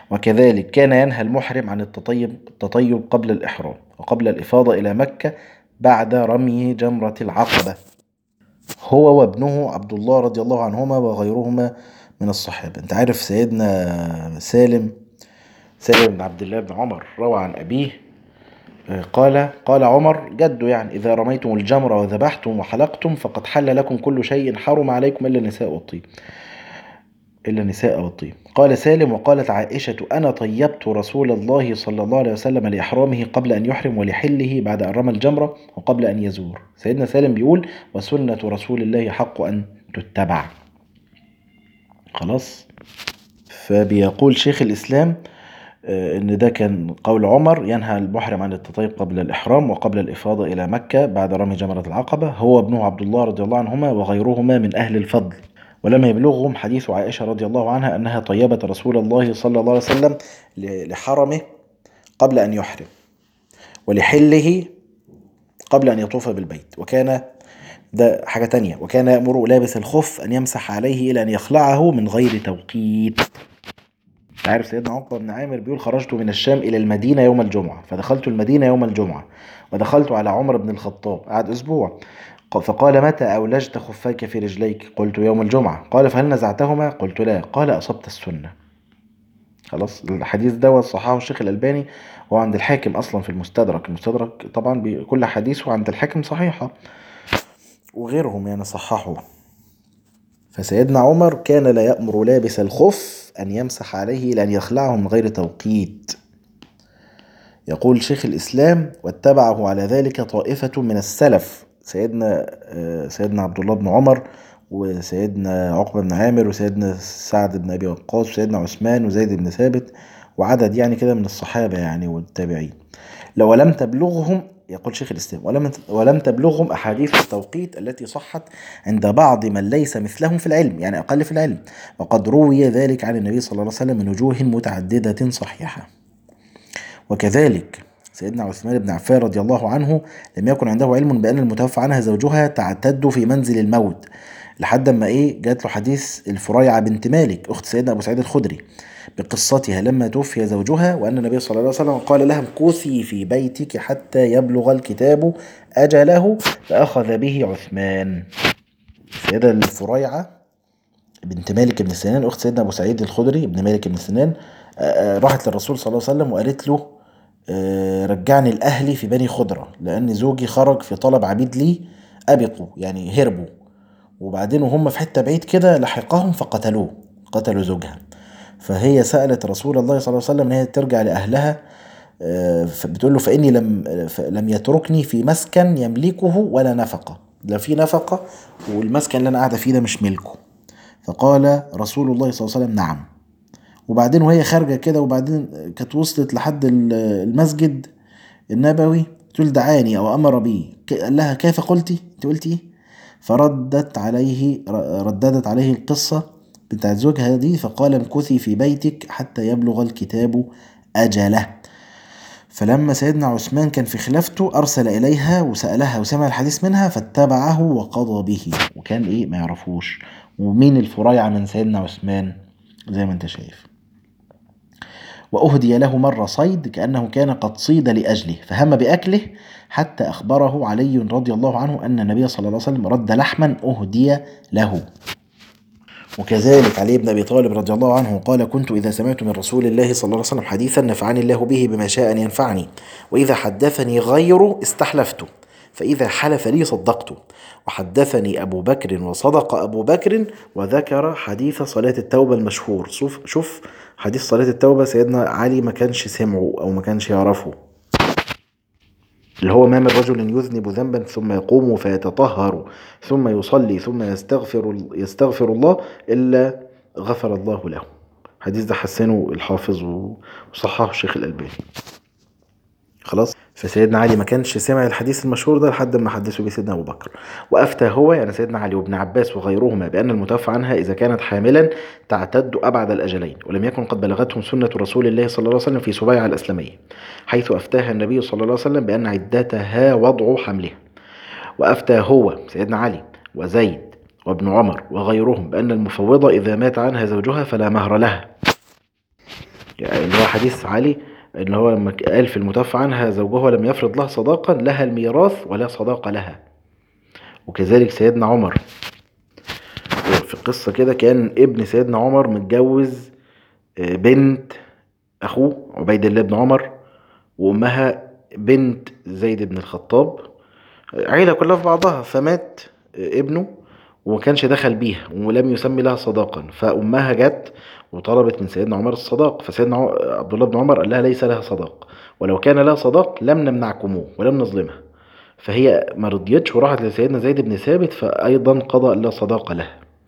وكذلك كان ينهى المحرم عن التطيب قبل الإحرام وقبل الإفاضة إلى مكة بعد رمي جمرة العقبة، هو وابنه عبد الله رضي الله عنهما وغيرهما من الصحابة. انت عارف سيدنا سالم بن عبد الله بن عمر روى عن أبيه قال عمر جده يعني: إذا رميتم الجمر وذبحتم وحلقتم فقد حل لكم كل شيء حرم عليكم إلا النساء والطيب. قال سالم: وقالت عائشة: أنا طيبت رسول الله صلى الله عليه وسلم لإحرامه قبل أن يحرم ولحله بعد أن رمى الجمرة وقبل أن يزور. سيدنا سالم بيقول: وسنة رسول الله حق أن تتبع. خلاص. فبيقول شيخ الإسلام إن ده كان قول عمر ينهى المحرم عن التطيب قبل الإحرام وقبل الإفاضة إلى مكة بعد رمي جمرة العقبة، هو ابنه عبد الله رضي الله عنهما وغيرهما من أهل الفضل. ولم يبلغهم حديث عائشة رضي الله عنها أنها طيبت رسول الله صلى الله عليه وسلم لحرمه قبل أن يحرم ولحله قبل أن يطوف بالبيت. وكان ده حاجة تانية، وكان يأمر لابس الخف أن يمسح عليه إلى أن يخلعه من غير توقيت. عارف سيدنا عقبة بن عامر بيقول: خرجت من الشام إلى المدينة يوم الجمعة، فدخلت المدينة يوم الجمعة، ودخلت على عمر بن الخطاب، قعد أسبوع، فقال: متى أولجت خفيك في رجليك؟ قلت: يوم الجمعة. قال: فهل نزعتهما؟ قلت: لا. قال: أصبت السنة. خلاص. الحديث ده صححه الشيخ الألباني، هو عند الحاكم أصلا في المستدرك طبعا بكل حديثه عند الحاكم صحيحة، وغيرهم يعني صححه. فسيدنا عمر كان لا يأمر لابس الخف أن يمسح عليه لأن يخلعه من غير توقيت. يقول شيخ الإسلام: واتبعه على ذلك طائفة من السلف، سيدنا عبد الله بن عمر، وسيدنا عقبة بن عامر، وسيدنا سعد بن أبي وقاص، وسيدنا عثمان، وزيد بن ثابت، وعدد يعني كده من الصحابة يعني والتابعين. لو لم تبلغهم، يقول شيخ الإسلام، ولم تبلغهم أحاديث التوقيت التي صحت عند بعض من ليس مثلهم في العلم، يعني أقل في العلم، وقد روي ذلك عن النبي صلى الله عليه وسلم من وجوه متعددة صحيحة. وكذلك سيدنا عثمان بن عفان رضي الله عنه لم يكن عنده علم بأن المتوفى عنها زوجها تعتد في منزل الموت، لحد ما جات له حديث الفريعة بنت مالك أخت سيدنا أبو سعيد الخدري بقصتها لما توفي زوجها، وأن النبي صلى الله عليه وسلم قال لها: امكثي في بيتك حتى يبلغ الكتاب أجله، فأخذ به عثمان. السيدة الفريعة بنت مالك بن سنان أخت سيدنا أبو سعيد الخدري بن مالك بن سنان راحت للرسول صلى الله عليه وسلم وقالت له: رجعني لأهلي في بني خضرة، لأن زوجي خرج في طلب عبيد لي أبقوا، يعني هربوا، وبعدين وهم في حتة بعيد كده لحقهم فقتلوه، قتلوا زوجها. فهي سألت رسول الله صلى الله عليه وسلم ان هي ترجع لأهلها، بتقول له: فإني لم يتركني في مسكن يملكه ولا نفقة، لا في نفقة والمسكن اللي أنا قاعدة فيه ده مش ملكه. فقال رسول الله صلى الله عليه وسلم: نعم. وبعدين وهي خارجة كده، وبعدين كانت وصلت لحد المسجد النبوي، تقول: دعاني أو أمر بي. قال لها: كيف قلتي؟ أنت قلتي إيه؟ رددت عليه القصة بتاعت زوجها دي، فقال: امكثي في بيتك حتى يبلغ الكتاب أجله. فلما سيدنا عثمان كان في خلافته أرسل إليها وسألها وسمع الحديث منها فاتبعه وقضى به، وكان ما يعرفوش. ومين الفريعة من سيدنا عثمان؟ زي ما انت شايف. وأهدي له مرة صيد كأنه كان قد صيد لأجله، فهم بأكله حتى أخبره علي رضي الله عنه أن النبي صلى الله عليه وسلم رد لحما أهدي له. وكذلك علي بن أبي طالب رضي الله عنه قال: كنت إذا سمعت من رسول الله صلى الله عليه وسلم حديثا نفعني الله به بما شاء أن ينفعني، وإذا حدثني غيره استحلفت، فإذا حلف لي صدقت. وحدثني أبو بكر وصدق أبو بكر، وذكر حديث صلاة التوبة المشهور. شوف حديث صلاة التوبة سيدنا علي ما كانش سمعه أو ما كانش يعرفه، اللي هو: ما من رجل يذنب ذنبا ثم يقوم فيتطهر ثم يصلي ثم يستغفر الله إلا غفر الله له. حديث ده حسنه الحافظ وصححه الشيخ الألباني. خلاص. فسيدنا علي ما كانش سمع الحديث المشهور ده لحد ما حدثه بسيدنا أبو بكر. وأفتى هو، يعني سيدنا علي وابن عباس وغيرهما، بأن المتوفى عنها إذا كانت حاملا تعتد أبعد الأجلين، ولم يكن قد بلغتهم سنة رسول الله صلى الله عليه وسلم في سبيعة الأسلمية، حيث أفتاها النبي صلى الله عليه وسلم بأن عدتها وضع حملها. وأفتى هو سيدنا علي وزيد وابن عمر وغيرهم بأن المفوضة إذا مات عنها زوجها فلا مهر لها، يعني اللي هو حديث علي إن هو لما قال في المتوفى عنها زوجها لم يفرض لها صداقا لها الميراث ولا صداق لها. وكذلك سيدنا عمر في قصة كده، كان ابن سيدنا عمر متجوز بنت أخوه عبيد الله بن عمر، وأمها بنت زيد بن الخطاب، عيلة كلها في بعضها. فمات ابنه وما كانش دخل بيها ولم يسمي لها صداقا، فأمها جت وطلبت من سيدنا عمر الصداق، فسيدنا عبد الله بن عمر قال لها ليس لها صداق، ولو كان لها صداق لم نمنعكموه ولم نظلمها. فهي ما رضيتش وراحت لسيدنا زيد بن ثابت، فأيضا قضى لا صداق له.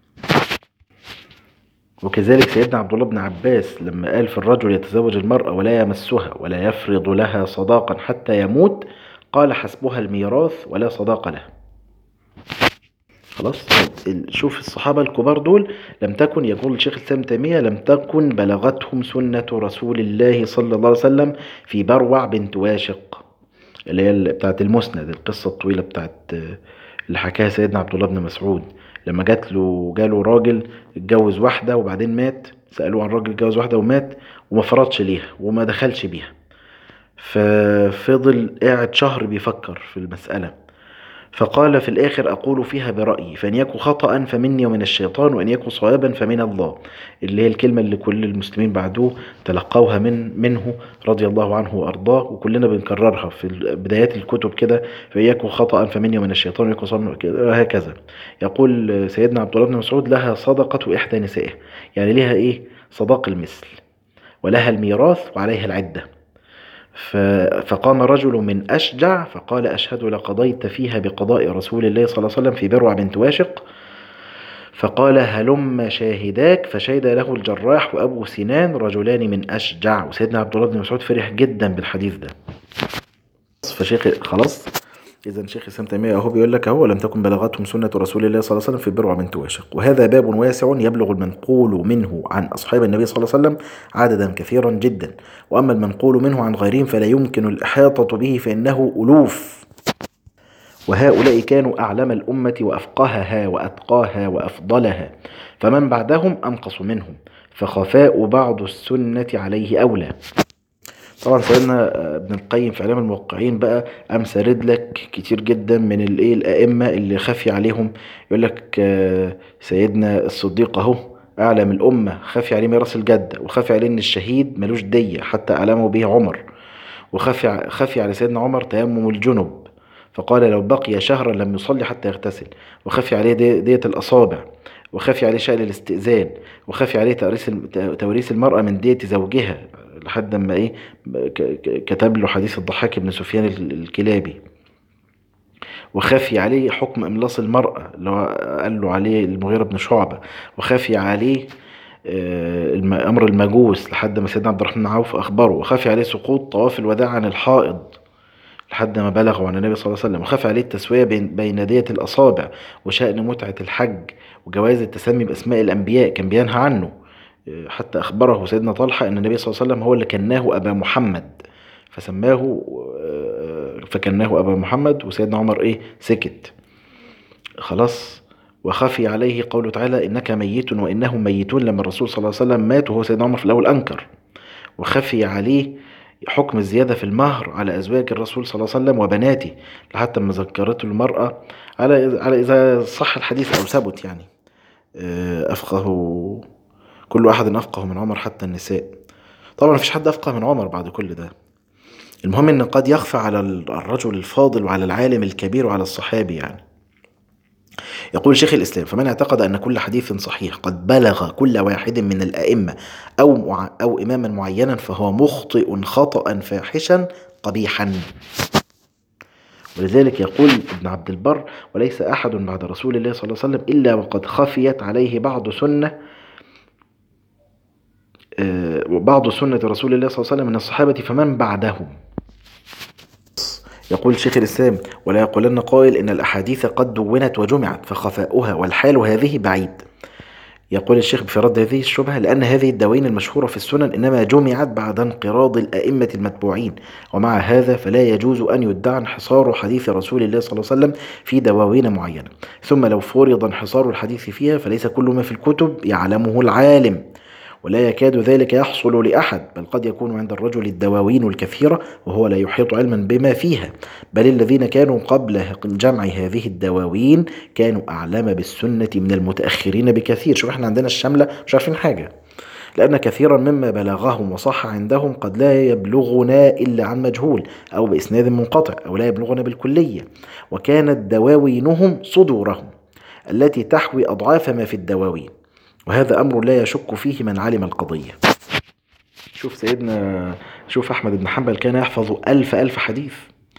وكذلك سيدنا عبد الله بن عباس لما قال في الرجل يتزوج المرأة ولا يمسها ولا يفرض لها صداقا حتى يموت، قال حسبها الميراث ولا صداق له. خلاص. شوف الصحابة الكبار دول لم تكن، يقول الشيخ الإسلام تيمية، لم تكن بلغتهم سنة رسول الله صلى الله عليه وسلم في بروع بنت واشق، اللي هي بتاعت المسند، القصة الطويلة بتاعت اللي حكاها سيدنا عبد الله بن مسعود، لما جاله راجل اتجوز واحدة وبعدين مات، سألوه عن راجل اتجوز واحدة ومات وما فرطش ليها وما دخلش بيها، ففضل قاعد شهر بيفكر في المسألة، فقال في الآخر أقول فيها برأيي، فإن يكن خطأ فمني ومن الشيطان، وإن يكن صوابا فمن الله، اللي هي الكلمة اللي كل المسلمين بعدوه تلقوها منه رضي الله عنه وأرضاه، وكلنا بنكررها في بدايات الكتب كده، فإن يكن خطأ فمني ومن الشيطان، وإن يكن صوابا وهكذا. يقول سيدنا عبد الله بن مسعود لها صدقة إحدى نسائه، يعني لها إيه؟ صداق المثل، ولها الميراث وعليها العدة. فقام رجل من أشجع فقال أشهد لقضيت فيها بقضاء رسول الله صلى الله عليه وسلم في بروع بنت واشق، فقال هلم شاهداك، فشهد له الجراح وأبو سنان رجلان من أشجع. وسيدنا عبد الله بن مسعود فرح جدا بالحديث ده. فشيخ خلاص، إذا شيخ الإسلام تيمية أهو بيقول لك أهو لم تكن بلغتهم سنة رسول الله صلى الله عليه وسلم في بروع بنت واشق. وهذا باب واسع يبلغ المنقول منه عن أصحاب النبي صلى الله عليه وسلم عددا كثيرا جدا، وأما المنقول منه عن غيرهم فلا يمكن الإحاطة به، فإنه ألوف، وهؤلاء كانوا أعلم الأمة وأفقهها وأتقاها وأفضلها، فمن بعدهم أنقص منهم، فخفاء بعض السنة عليه أولى. طبعا سيدنا ابن القيم في اعلام الموقعين بقى قام سارد لك كتير جدا من الايه الائمه اللي خفي عليهم، يقول لك سيدنا الصديق اهو اعلم الامه خفي عليه ميراث الجده، وخفي عليه ان الشهيد ملوش ديه حتى اعلمه به عمر، خفي على سيدنا عمر تيمم الجنب، فقال لو بقي شهرا لم يصلي حتى يغتسل، وخفي عليه دية الأصابع، وخفي عليه شأن الاستئذان، وخفي عليه توريث المرأة من دية زوجها، لحد ما ايه كتب له حديث الضحاك بن سفيان الكلابي. وخفي عليه حكم إملاص المرأة اللي هو قال له عليه المغيرة بن شعبة، وخفي عليه أمر المجوس لحد ما سيدنا عبد الرحمن بن عوف أخبره، وخفي عليه سقوط طواف الوداع عن الحائض لحد ما بلغوا عن النبي صلى الله عليه وسلم، وخفي عليه التسوية بين دية الأصابع، وشأن متعة الحج، وجواز التسمي بأسماء الأنبياء كان بينهى عنه، حتى أخبره سيدنا طلحة أن النبي صلى الله عليه وسلم هو اللي كناه أبا محمد فسماه، فكناه أبا محمد، وسيدنا عمر إيه سكت خلاص. وخفي عليه قوله تعالى إنك ميت وإنهم ميتون، لما الرسول صلى الله عليه وسلم مات وهو سيدنا عمر في الأول أنكر. وخفي عليه حكم الزيادة في المهر على أزواج الرسول صلى الله عليه وسلم وبناته، لحتى ما ذكرته المرأة على إذا صح الحديث أو ثبت يعني. أفقه كل أحد أفقه من عمر حتى النساء. طبعا مفيش حد أفقه من عمر بعد كل ده. المهم إن قد يخفى على الرجل الفاضل وعلى العالم الكبير وعلى الصحابي يعني. يقول شيخ الإسلام فمن اعتقد أن كل حديث صحيح قد بلغ كل واحد من الأئمة أو إماما معينا فهو مخطئ خطأ فاحشا قبيحا. ولذلك يقول ابن عبد البر وليس أحد بعد رسول الله صلى الله عليه وسلم إلا وقد خفيت عليه بعض سنة رسول الله صلى الله عليه وسلم من الصحابة فمن بعدهم. يقول شيخ الإسلام ولا يقولن قائل إن الأحاديث قد دونت وجمعت فخفاؤها والحال هذه بعيد. يقول الشيخ في رد هذه الشبهة لأن هذه الدواوين المشهورة في السنن إنما جمعت بعد انقراض الأئمة المتبوعين، ومع هذا فلا يجوز أن يدعى انحصار حديث رسول الله صلى الله عليه وسلم في دواوين معينة، ثم لو فرض انحصار الحديث فيها فليس كل ما في الكتب يعلمه العالم، ولا يكاد ذلك يحصل لأحد، بل قد يكون عند الرجل الدواوين الكثيرة وهو لا يحيط علما بما فيها، بل الذين كانوا قبل جمع هذه الدواوين كانوا أعلم بالسنة من المتأخرين بكثير. شوف احنا عندنا الشاملة مش عارفين حاجة، لأن كثيرا مما بلغهم وصح عندهم قد لا يبلغنا إلا عن مجهول أو بإسناد منقطع أو لا يبلغنا بالكلية، وكانت دواوينهم صدورهم التي تحوي أضعاف ما في الدواوين، وهذا أمر لا يشك فيه من علم القضية. شوف أحمد بن حنبل كان يحفظ ألف حديث،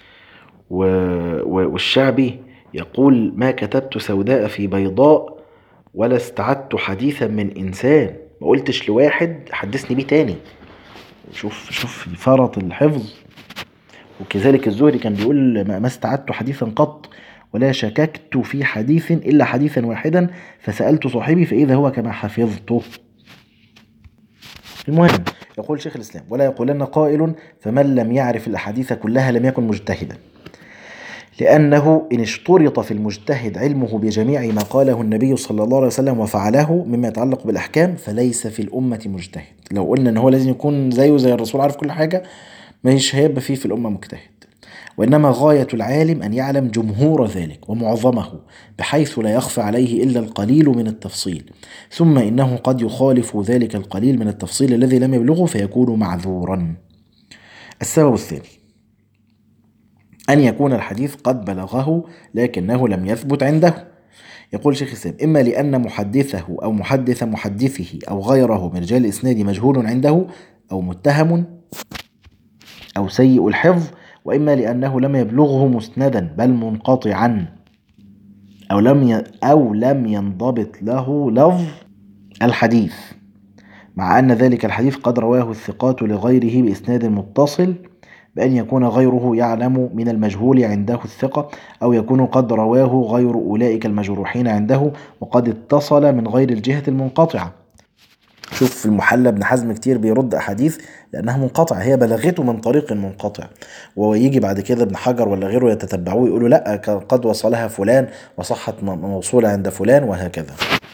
والشعبي يقول: ما كتبت سوداء في بيضاء ولا استعدت حديثا من إنسان، ما قلتش لواحد حدثني بيه تاني. شوف فرط الحفظ. وكذلك الزهري كان بيقول: ما استعدت حديثا قط ولا شككت في حديث إلا حديثا واحدا فسألت صاحبي فإذا هو كما حفظته. المهم، يقول شيخ الإسلام: ولا يقولن قائل فمن لم يعرف الأحاديث كلها لم يكن مجتهدا، لأنه إن اشترط في المجتهد علمه بجميع ما قاله النبي صلى الله عليه وسلم وفعله مما يتعلق بالأحكام فليس في الأمة مجتهد. لو قلنا إن هو لازم يكون زيه زي الرسول عارف كل حاجة، مش هيبقى فيه في الأمة مجتهد. وإنما غاية العالم أن يعلم جمهور ذلك ومعظمه بحيث لا يخفى عليه إلا القليل من التفصيل، ثم إنه قد يخالف ذلك القليل من التفصيل الذي لم يبلغه فيكون معذورا. السبب الثاني أن يكون الحديث قد بلغه لكنه لم يثبت عنده. يقول شيخ الإسلام: إما لأن محدثه أو محدث محدثه أو غيره من رجال الإسناد مجهول عنده أو متهم أو سيء الحفظ، وإما لأنه لم يبلغه مسندا بل منقطعا أو لم ينضبط له لفظ الحديث، مع أن ذلك الحديث قد رواه الثقات لغيره بإسناد متصل، بأن يكون غيره يعلم من المجهول عنده الثقة، أو يكون قد رواه غير أولئك المجروحين عنده وقد اتصل من غير الجهة المنقطعة. شوف في المحلى ابن حزم كتير بيرد أحاديث لأنها منقطعة، هي بلغته من طريق منقطع، ويجي بعد كده ابن حجر ولا غيره يتتبعوه يقولوا لا قد وصلها فلان وصحت موصولة عند فلان، وهكذا.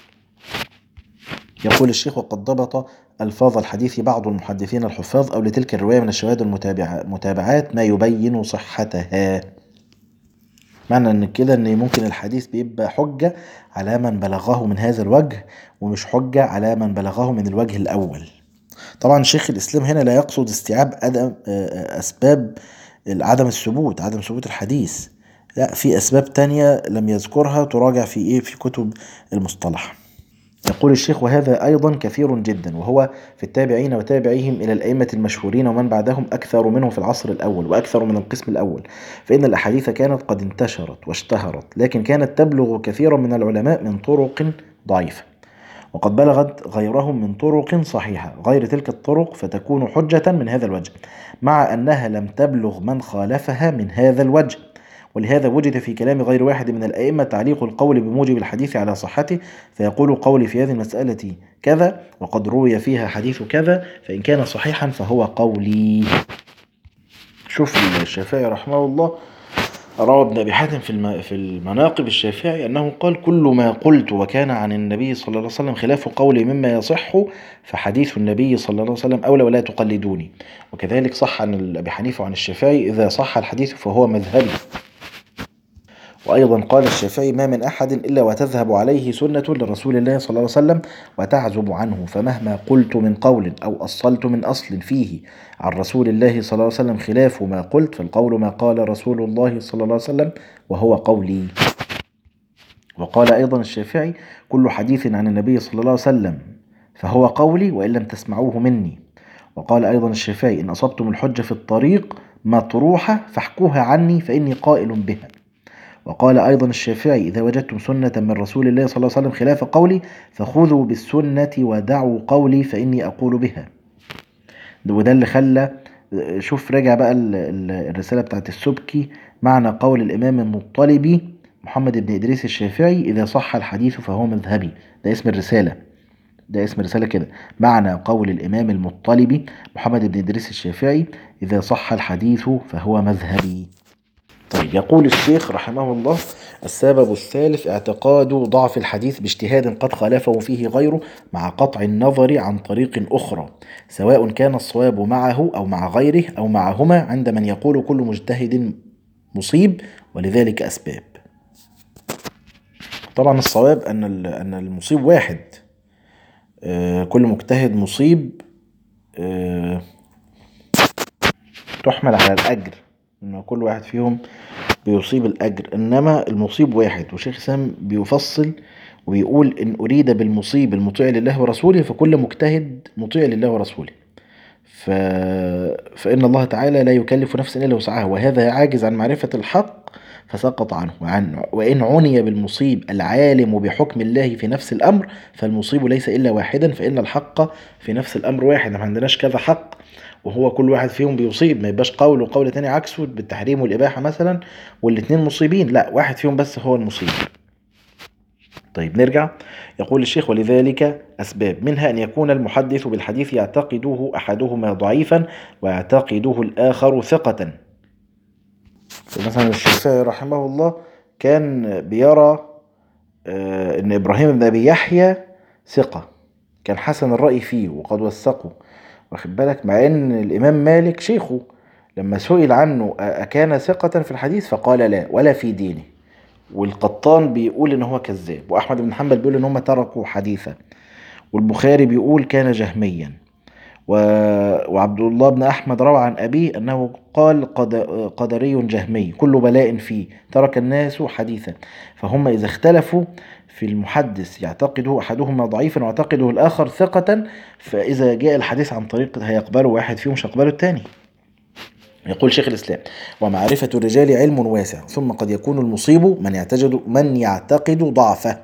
يقول الشيخ: وقد ضبط ألفاظ الحديث بعض المحدثين الحفاظ أو لتلك الرواية من الشواهد المتابعات ما يبين صحتها. معنى ان كده ان ممكن الحديث بيبقى حجة على من بلغه من هذا الوجه ومش حجة على من بلغه من الوجه الأول. طبعا شيخ الإسلام هنا لا يقصد استيعاب أسباب عدم ثبوت الحديث، لا، في أسباب تانية لم يذكرها تراجع في كتب المصطلح. يقول الشيخ: وهذا أيضا كثير جدا، وهو في التابعين وتابعيهم إلى الأئمة المشهورين ومن بعدهم أكثر منهم في العصر الأول وأكثر من القسم الأول، فإن الأحاديث كانت قد انتشرت واشتهرت، لكن كانت تبلغ كثيرا من العلماء من طرق ضعيفة، وقد بلغت غيرهم من طرق صحيحة غير تلك الطرق فتكون حجة من هذا الوجه، مع أنها لم تبلغ من خالفها من هذا الوجه. ولهذا وجد في كلام غير واحد من الأئمة تعليق القول بموجب الحديث على صحته، فيقول: قولي في هذه المسألة كذا وقد روي فيها حديث كذا، فإن كان صحيحا فهو قولي. شوف الشافعي رحمه الله روى ابن أبي حاتم في المناقب الشافعي أنه قال: كل ما قلت وكان عن النبي صلى الله عليه وسلم خلاف قولي مما يصح فحديث النبي صلى الله عليه وسلم أولى ولا تقلدوني. وكذلك صح عن أبي حنيفة وعن الشافعي: إذا صح الحديث فهو مذهبي. وأيضا قال الشافعي: ما من أحد إلا وتذهب عليه سنة لرسول الله صلى الله عليه وسلم وتعزب عنه، فمهما قلت من قول أو أصلت من أصل فيه عن رسول الله صلى الله عليه وسلم خلاف ما قلت فالقول ما قال رسول الله صلى الله عليه وسلم وهو قولي. وقال أيضا الشافعي: كل حديث عن النبي صلى الله عليه وسلم فهو قولي وإن لم تسمعوه مني. وقال أيضا الشافعي: إن أصبتم الحجة في الطريق مطروحة فاحكوها عني فإني قائل بها. وقال أيضا الشافعي: إذا وجدتم سنة من رسول الله صلى الله عليه وسلم خلاف قولي فخذوا بالسنة ودعوا قولي فإني أقول بها. وده اللي خلى، شوف رجع بقى الرسالة بتاعت السبكي: معنى قول الإمام المطلبي محمد بن إدريس الشافعي: إذا صح الحديث فهو مذهبي. ده اسم الرسالة كده: معنى قول الإمام المطلبي محمد بن إدريس الشافعي: إذا صح الحديث فهو مذهبي. طيب يقول الشيخ رحمه الله: السبب الثالث اعتقاد ضعف الحديث باجتهاد قد خالفه فيه غيره مع قطع النظر عن طريق أخرى، سواء كان الصواب معه أو مع غيره أو معهما، عند من يقول كل مجتهد مصيب ولذلك أسباب. طبعا الصواب أن المصيب واحد، كل مجتهد مصيب تحمل على الأجر، إن كل واحد فيهم بيصيب الأجر، إنما المصيب واحد. وشيخ سام بيفصل ويقول: إن أريد بالمصيب المطيع لله ورسوله فكل مجتهد مطيع لله ورسوله، ف... فإن الله تعالى لا يكلف نفسا إلا وسعها، وهذا عاجز عن معرفة الحق فسقط عنه. وإن عني بالمصيب العالم بحكم الله في نفس الأمر فالمصيب ليس إلا واحدا، فإن الحق في نفس الأمر واحد، ما عندناش كذا حق وهو كل واحد فيهم بيصيب، ما يبقاش قول وقول تاني عكسه بالتحريم والإباحة مثلا والاتنين مصيبين، لا، واحد فيهم بس هو المصيب. طيب نرجع. يقول الشيخ: ولذلك أسباب، منها أن يكون المحدث بالحديث يعتقده أحدهما ضعيفا ويعتقده الآخر ثقة. مثلا الشافعي رحمه الله كان بيرى أن إبراهيم بن أبي يحيى ثقة، كان حسن الرأي فيه وقد وثقه، واخد بالك، مع أن الإمام مالك شيخه لما سئل عنه أكان ثقة في الحديث فقال لا ولا في دينه، والقطان بيقول ان هو كذاب، واحمد بن حنبل بيقول ان هم تركوا حديثا، والبخاري بيقول كان جهميا، و... وعبد الله بن احمد روى عن ابيه انه قال قدري جهمي كل بلاء فيه ترك الناس حديثا. فهم اذا اختلفوا في المحدث يعتقده احدهما ضعيفا ويعتقده الاخر ثقة، فاذا جاء الحديث عن طريق هيقبله واحد فيهم مش هيقبله التاني. يقول شيخ الإسلام: ومعرفة الرجال علم واسع، ثم قد يكون المصيب من يعتقد ضعفه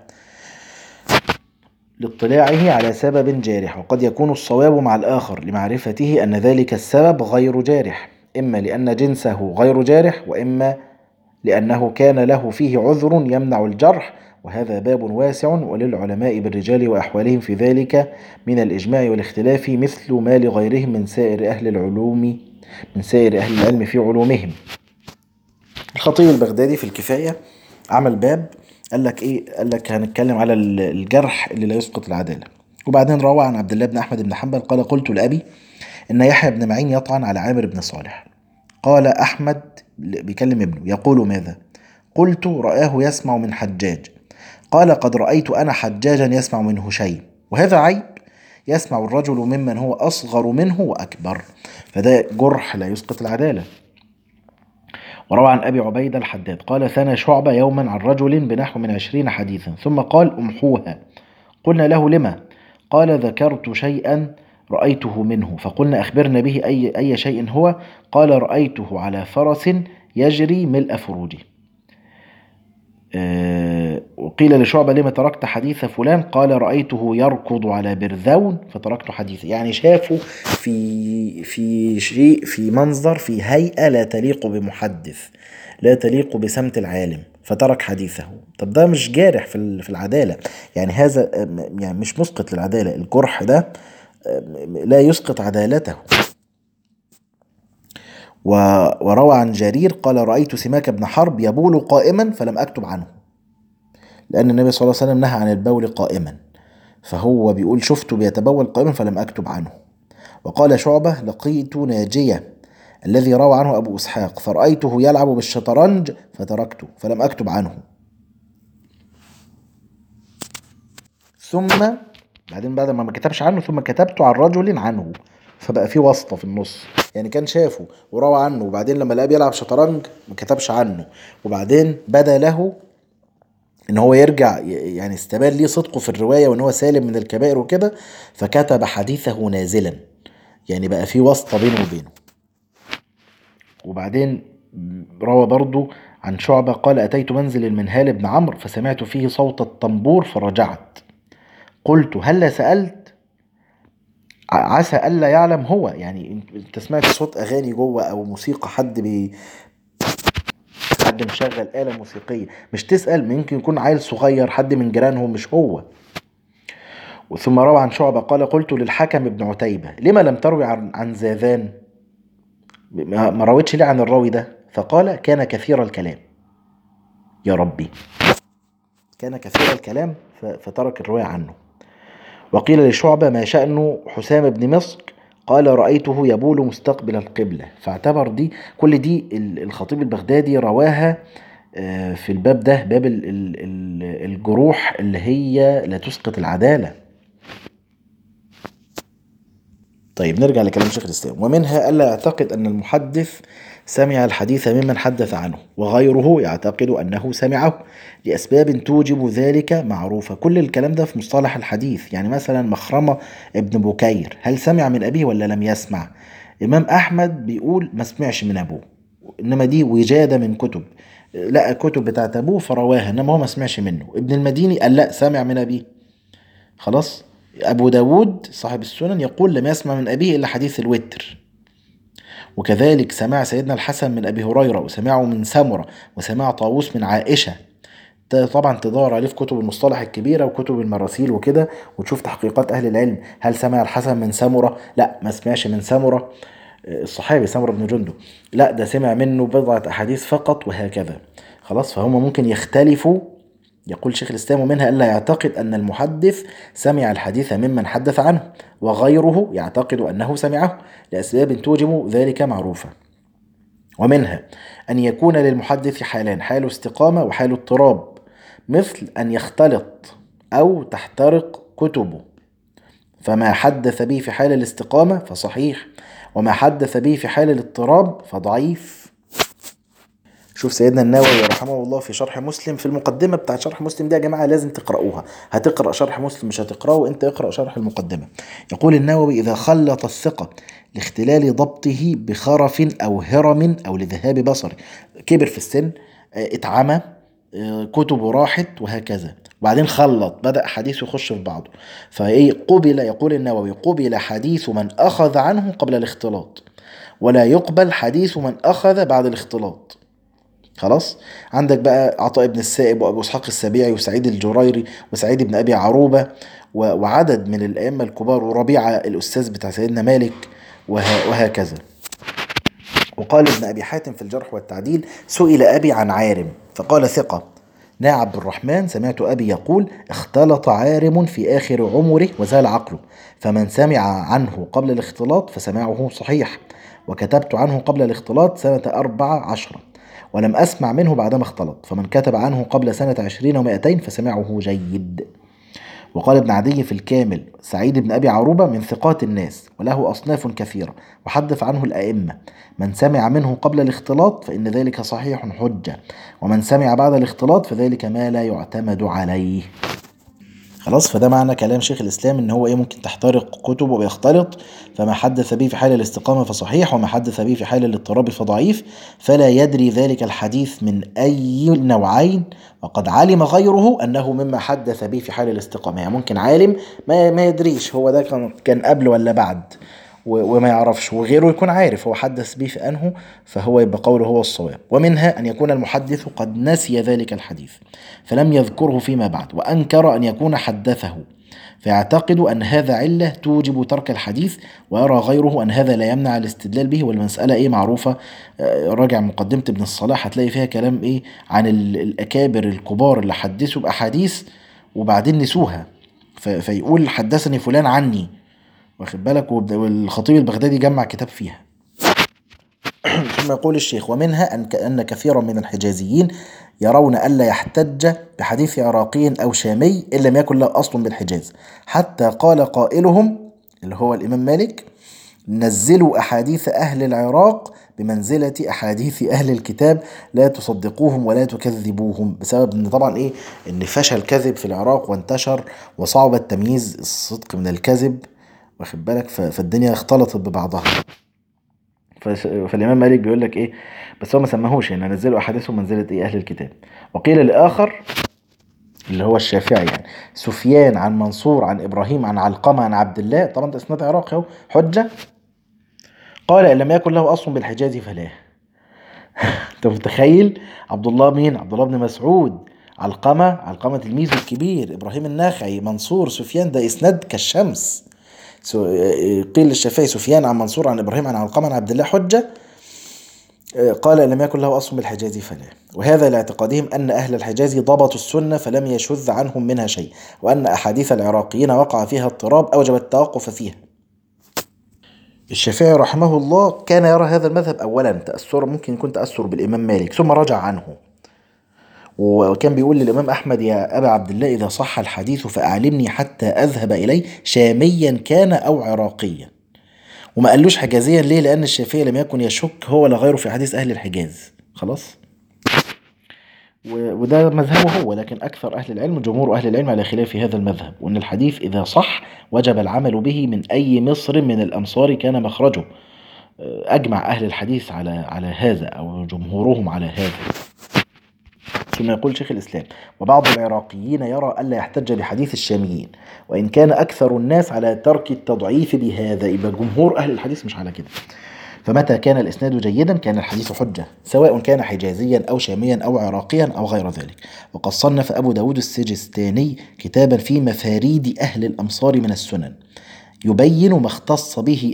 لاطلاعه على سبب جارح، وقد يكون الصواب مع الآخر لمعرفته أن ذلك السبب غير جارح، إما لأن جنسه غير جارح، وإما لأنه كان له فيه عذر يمنع الجرح، وهذا باب واسع، وللعلماء بالرجال وأحوالهم في ذلك من الإجماع والاختلاف مثل ما لغيرهم من سائر أهل العلم في علومهم. الخطيب البغدادي في الكفاية عمل باب، قال لك ايه؟ قال لك هنتكلم على الجرح اللي لا يسقط العدالة. وبعدين روى عن عبد الله بن احمد بن حنبل قال: قلت لأبي ان يحيى بن معين يطعن على عامر بن صالح. قال احمد بيكلم ابنه: يقول ماذا؟ قلت: رآه يسمع من حجاج. قال: قد رأيت انا حجاجا يسمع من هشيم، وهذا عيب، يسمع الرجل ممن هو اصغر منه واكبر، فده جرح لا يسقط العدالة. وروى عن أبي عبيدة الحداد قال: ثنى شعبة يوما عن رجل بنحو من 20 حديثا، ثم قال: امحوها. قلنا له: لما؟ قال: ذكرت شيئا رأيته منه، فقلنا: أخبرنا به، أي شيء هو؟ قال: رأيته على فرس يجري ملء فروجه. وقيل لشعبة: لما تركت حديث فلان؟ قال: رأيته يركض على برذون فتركت حديثه. يعني شافه في شيء، في منظر، في هيئة لا تليق بمحدث، لا تليق بسمت العالم، فترك حديثه. طب ده مش جارح في العدالة، يعني هذا يعني مش مسقط للعدالة، الجرح ده لا يسقط عدالته. وروى عن جرير قال: رأيت سماك بن حرب يبول قائما فلم أكتب عنه، لأن النبي صلى الله عليه وسلم نهى عن البول قائما، فهو بيقول: شفته بيتبول قائما فلم أكتب عنه. وقال شعبة: لقيت ناجية الذي روى عنه أبو إسحاق فرأيته يلعب بالشطرنج فتركته فلم أكتب عنه. ثم بعد ما كتبش عنه، ثم كتبت عن رجل عنه، فبقى في واسطة في النص، يعني كان شافه وروى عنه، وبعدين لما لقاه بيلعب شطرنج ما كتبش عنه، وبعدين بدا له ان هو يرجع، يعني استبان ليه صدقه في الرواية وان هو سالم من الكبائر وكده، فكتب حديثه نازلا، يعني بقى في واسطة بينه وبينه. وبعدين روى برضو عن شعبة قال: أتيت منزل المنهال بن عمرو فسمعت فيه صوت الطنبور فرجعت، قلت: هل سألت عسى ألا يعلم هو؟ يعني انت سمعت صوت أغاني جوه أو موسيقى، حد مشغل آلة موسيقية، مش تسأل؟ ممكن يكون عيل صغير، حد من جيرانهم، مش هو. وثم روى عن شعبة قال: قلت للحكم بن عتيبة: لما لم تروي عن زاذان؟ ما رويتش ليه عن الراوي ده؟ فقال كان كثير الكلام. يا ربي، كان كثير الكلام فترك الرواية عنه. وقيل لشعبة ما شأن حسام بن مسك؟ قال رأيته يبول مستقبل القبلة. فاعتبر دي كل دي الخطيب البغدادي رواها في الباب ده، باب الجروح اللي هي لا تسقط العدالة. طيب نرجع لكلام شيخ الإسلام. ومنها ألا يعتقد أن المحدث سمع الحديث ممن حدث عنه، وغيره يعتقد أنه سمعه لأسباب توجب ذلك معروفة. كل الكلام ده في مصطلح الحديث. يعني مثلا مخرمة ابن بكير، هل سمع من أبيه ولا لم يسمع؟ إمام أحمد بيقول ما سمعش من أبوه، إنما دي وجادة من كتب، لقى كتب بتاعت أبوه فرواها، إنما هو ما سمعش منه. ابن المديني قال لا، سمع من أبيه. خلاص. أبو داود صاحب السنن يقول لم يسمع من أبيه إلا حديث الوتر. وكذلك سماع سيدنا الحسن من أبي هريرة، وسماعه من سمرة، وسماع طاووس من عائشة. ده طبعا تدور عليه في كتب المصطلح الكبيرة وكتب المراسيل وكده، وتشوف تحقيقات أهل العلم. هل سمع الحسن من سمرة؟ لا، ما سمعش من سمرة الصحابي سمرة بن جندب، لا ده سمع منه بضعة أحاديث فقط، وهكذا. خلاص. فهم ممكن يختلفوا. يقول شيخ الإسلام منها ألا يعتقد أن المحدث سمع الحديث ممن حدث عنه، وغيره يعتقد أنه سمعه لأسباب توجب ذلك معروفة. ومنها أن يكون للمحدث حالان: حال استقامة وحال اضطراب، مثل أن يختلط أو تحترق كتبه، فما حدث به في حال الاستقامة فصحيح، وما حدث به في حال الاضطراب فضعيف. شوف سيدنا النووي رحمه الله في شرح مسلم، في المقدمة بتاع شرح مسلم دي يا جماعة لازم تقرأوها. هتقرأ شرح مسلم مش هتقرأه انت، اقرأ شرح المقدمة. يقول النووي إذا خلط الثقة لاختلال ضبطه بخرف أو هرم أو لذهاب بصره، كبر في السن، اتعمى، كتبه راحت وهكذا، وبعدين خلط، بدأ حديثه يخش في بعضه، فايه قبل، يقول النووي قبل حديث من أخذ عنه قبل الاختلاط، ولا يقبل حديث من أخذ بعد الاختلاط. خلاص. عندك بقى عطاء بن السائب وابو اسحاق السبيعي وسعيد الجريري وسعيد بن ابي عروبه وعدد من الائمه الكبار، وربيعه الاستاذ بتاع سيدنا مالك، وهكذا. وقال ابن ابي حاتم في الجرح والتعديل سئل ابي عن عارم فقال ثقه. نا عبد الرحمن سمعت ابي يقول اختلط عارم في اخر عمره وزال عقله، فمن سمع عنه قبل الاختلاط فسماعه صحيح، وكتبت عنه قبل الاختلاط سنة 14 ولم أسمع منه بعدما اختلط، فمن كتب عنه قبل سنة 20 و200 فسمعه جيد. وقال ابن عدي في الكامل سعيد بن أبي عروبة من ثقات الناس وله أصناف كثيرة، وحدث عنه الأئمة. من سمع منه قبل الاختلاط فإن ذلك صحيح حجة، ومن سمع بعد الاختلاط فذلك ما لا يعتمد عليه. خلاص. فده معنى كلام شيخ الإسلام ان هو ممكن تحترق كتبه ويختلط، فما حدث به في حال الاستقامة فصحيح، وما حدث به في حال الاضطراب فضعيف، فلا يدري ذلك الحديث من أي نوعين، وقد علم غيره أنه مما حدث به في حال الاستقامة. يعني ممكن عالم ما يدريش هو ده كان قبل ولا بعد، وما يعرفش، وغيره يكون عارف هو حدث به في أنه، فهو يبقى قوله هو الصواب. ومنها أن يكون المحدث قد نسي ذلك الحديث فلم يذكره فيما بعد، وأنكر أن يكون حدثه، فيعتقد أن هذا علة توجب ترك الحديث، ويرى غيره أن هذا لا يمنع الاستدلال به. والمسألة معروفة، راجع مقدمة ابن الصلاح هتلاقي فيها كلام عن الأكابر الكبار اللي حدثوا بأحاديث وبعدين نسوها، فيقول حدثني فلان عني، واخد بالك. والخطيب البغدادي جمع كتاب فيها. ثم يقول الشيخ ومنها أن كثيرا من الحجازيين يرون ألا يحتج بحديث عراقي أو شامي إن لم يكن له أصل بالحجاز، حتى قال قائلهم اللي هو الإمام مالك نزلوا أحاديث أهل العراق بمنزلة أحاديث أهل الكتاب، لا تصدقوهم ولا تكذبوهم، بسبب أن طبعا أن فشل كذب في العراق وانتشر، وصعب التمييز الصدق من الكذب، واخد بالك. فالدنيا اختلطت ببعضها. فالإمام مالك بيقول لك بس هو ما سماهوش ان نزلوا احاديثهم منزلة اهل الكتاب. وقيل الاخر اللي هو الشافعي يعني سفيان عن منصور عن ابراهيم عن علقمة عن عبد الله، طبعا ده اسناد عراقي اهو حجة، قال ان لم يكن له اصل بالحجاز فلا. انت متخيل؟ عبد الله مين؟ عبد الله بن مسعود، علقمة تلميذه الكبير، ابراهيم النخعي، منصور، سفيان، ده اسناد كالشمس. قيل للشافعي سفيان عن منصور عن ابراهيم عن علقمة عن عبد الله حجة، قال لم يكن له أصل بالحجاز فلا. وهذا لاعتقادهم أن أهل الحجاز ضبطوا السنة فلم يشذ عنهم منها شيء، وأن أحاديث العراقيين وقع فيها اضطراب أوجب التوقف فيها. الشافعي رحمه الله كان يرى هذا المذهب أولا تأثر، ممكن يكون تأثر بالإمام مالك ثم رجع عنه، وكان بيقول للإمام أحمد يا أبا عبد الله إذا صح الحديث فأعلمني حتى أذهب إليه شاميا كان أو عراقيا. وما قالوش حجازيا ليه؟ لأن الشافعي لم يكن يشك هو ولا غيره في حديث أهل الحجاز. خلاص. وده مذهبه هو، لكن أكثر أهل العلم جمهور أهل العلم على خلاف هذا المذهب، وأن الحديث إذا صح وجب العمل به من أي مصر من الأمصار كان مخرجه. أجمع أهل الحديث على هذا، أو جمهورهم على هذا. ثم يقول شيخ الإسلام: وبعض العراقيين يرى ألا يحتج بحديث الشاميين، وإن كان أكثر الناس على ترك التضعيف بهذا. يبقى جمهور أهل الحديث مش على كده. فمتى كان الإسناد جيدا كان الحديث حجة، سواء كان حجازيا أو شاميا أو عراقيا أو غير ذلك. وقد صنف أبو داود السجستاني كتابا في مفاريد أهل الأمصار من السنن، يبين ما اختص به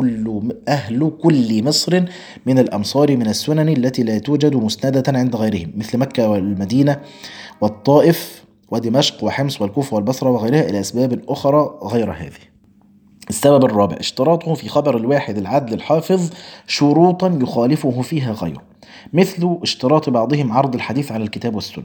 أهل كل مصر من الأمصار من السنن التي لا توجد مسندة عند غيرهم، مثل مكة والمدينة والطائف ودمشق وحمص والكوفة والبصرة وغيرها، إلى أسباب أخرى غير هذه. السبب الرابع: اشتراطه في خبر الواحد العدل الحافظ شروطا يخالفه فيها غيره، مثل اشتراط بعضهم عرض الحديث على الكتاب والسنة.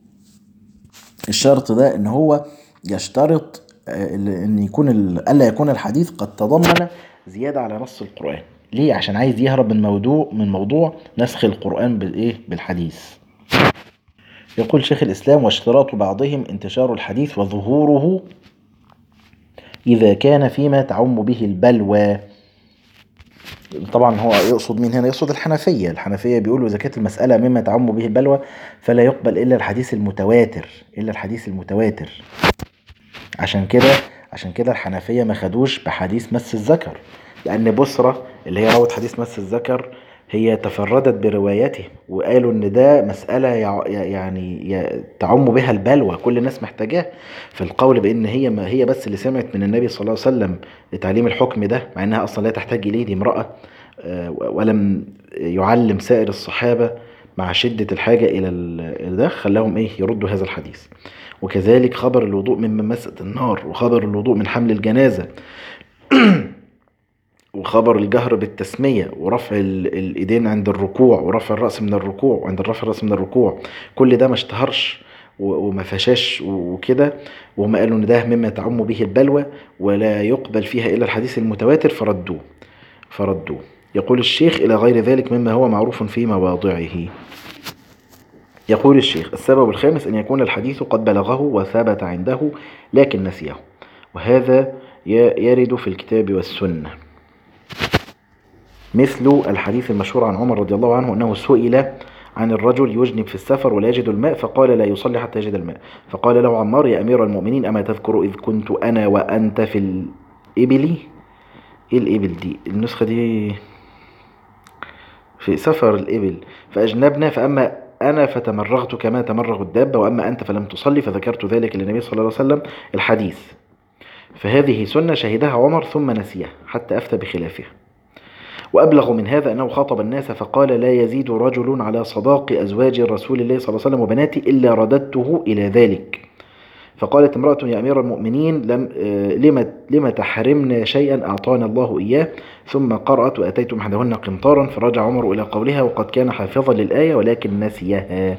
الشرط ده ان هو يشترط ان يكون الا يكون الحديث قد تضمن زيادة على نص القرآن. ليه؟ عشان عايز يهرب من موضوع نسخ القرآن بالحديث. يقول شيخ الإسلام: واشتراط بعضهم انتشار الحديث وظهوره إذا كان فيما تعم به البلوى. طبعا هو يقصد مين هنا؟ يقصد الحنفية بيقولوا إذا كانت المسألة مما تعم به البلوى فلا يقبل إلا الحديث المتواتر. عشان كده الحنفية ما خدوش بحديث مس الذكر، لأن بصرة اللي هي روت حديث مس الذكر هي تفردت بروايته، وقالوا ان ده مسألة يعني تعم بها البلوى، كل الناس محتاجاه. في القول بان هي ما هي بس اللي سمعت من النبي صلى الله عليه وسلم لتعليم الحكم ده، مع انها اصلا لا تحتاج اليه، دي امرأة، ولم يعلم سائر الصحابة مع شدة الحاجة الى ده، خلاهم يردوا هذا الحديث. وكذلك خبر الوضوء من ممسة النار، وخبر الوضوء من حمل الجنازة، وخبر الجهر بالتسمية، ورفع الإيدين عند الركوع، ورفع الرأس من الركوع، وعند رفع الرأس من الركوع. كل ده ما اشتهرش وما فشاش وكده، وهم قالوا ان ده مما تعم به البلوى ولا يقبل فيها إلا الحديث المتواتر، فردوه. يقول الشيخ: إلى غير ذلك مما هو معروف في مواضعه. يقول الشيخ: السبب الخامس أن يكون الحديث قد بلغه وثبت عنده لكن نسيه، وهذا يرد في الكتاب والسنة، مثل الحديث المشهور عن عمر رضي الله عنه أنه سئل عن الرجل يجنب في السفر ولا يجد الماء، فقال لا يصلي حتى يجد الماء، فقال له عمار: يا أمير المؤمنين أما تذكر إذ كنت أنا وأنت في الإبل؟ إيه الإبل دي؟ النسخة دي في سفر الإبل، فأجنبنا، فأما أنا فتمرغت كما تمرغ الدابة، وأما أنت فلم تصلي، فذكرت ذلك للنبي صلى الله عليه وسلم الحديث، فهذه سنة شهدها عمر ثم نسيها حتى أفتى بخلافها. وأبلغ من هذا أنه خاطب الناس فقال: لا يزيد رجل على صداق أزواج رسول الله صلى الله عليه وسلم وبناتي إلا رددته إلى ذلك. فقالت امرأة: يا أمير المؤمنين لما تحرمنا شيئا أعطانا الله إياه؟ ثم قرأت: وأتيتم أحدهن قنطارا. فرجع عمر إلى قولها وقد كان حافظا للآية ولكن نسيها.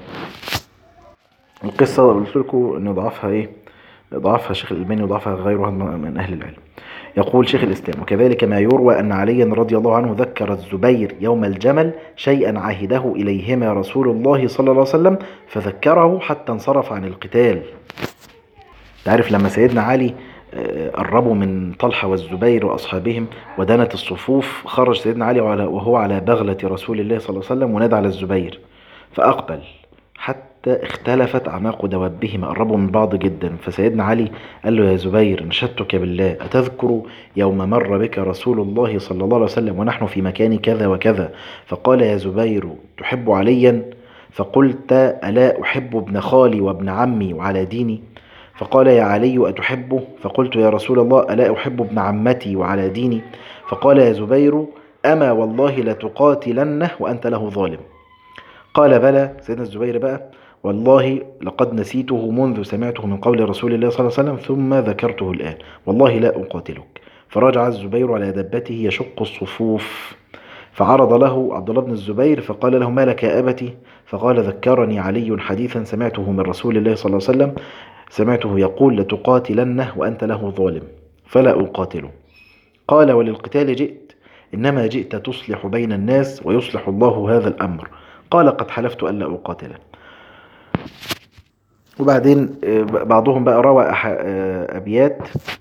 القصة قلت لكم أن ضعفها شيخ الألباني وضعفها غيرها من أهل العلم. يقول شيخ الإسلام: وكذلك ما يروى أن عليا رضي الله عنه ذكر الزبير يوم الجمل شيئا عهده إليهما رسول الله صلى الله عليه وسلم فذكره حتى انصرف عن القتال. تعرف لما سيدنا علي قربوا من طلحة والزبير وأصحابهم ودنت الصفوف، خرج سيدنا علي وهو على بغلة رسول الله صلى الله عليه وسلم ونادى على الزبير فأقبل حتى اختلفت أعناق دوابهما، قربوا من بعض جدا. فسيدنا علي قال له: يا زبير نشدتك بالله، أتذكر يوم مر بك رسول الله صلى الله عليه وسلم ونحن في مكان كذا وكذا؟ فقال: يا زبير تحب عليا؟ فقلت: ألا أحب ابن خالي وابن عمي وعلى ديني؟ فقال: يا علي أتحبه؟ فقلت: يا رسول الله ألا أحب ابن عمتي وعلى ديني؟ فقال: يا زبير أما والله لتقاتلنه وأنت له ظالم. قال بلى سيدنا الزبير بقى، والله لقد نسيته منذ سمعته من قول رسول الله صلى الله عليه وسلم ثم ذكرته الآن، والله لا أقاتلك. فرجع الزبير على دبته يشق الصفوف، فعرض له عبد الله بن الزبير فقال له ما لك يا أبتي؟ فقال ذكرني علي حديثا سمعته من رسول الله صلى الله عليه وسلم، سمعته يقول لتقاتلنه وأنت له ظالم فلا أقاتله. قال وللقتال جئت؟ إنما جئت تصلح بين الناس ويصلح الله هذا الأمر. قال قد حلفت ألا أقاتله. وبعدين بعضهم بقى روى أبيات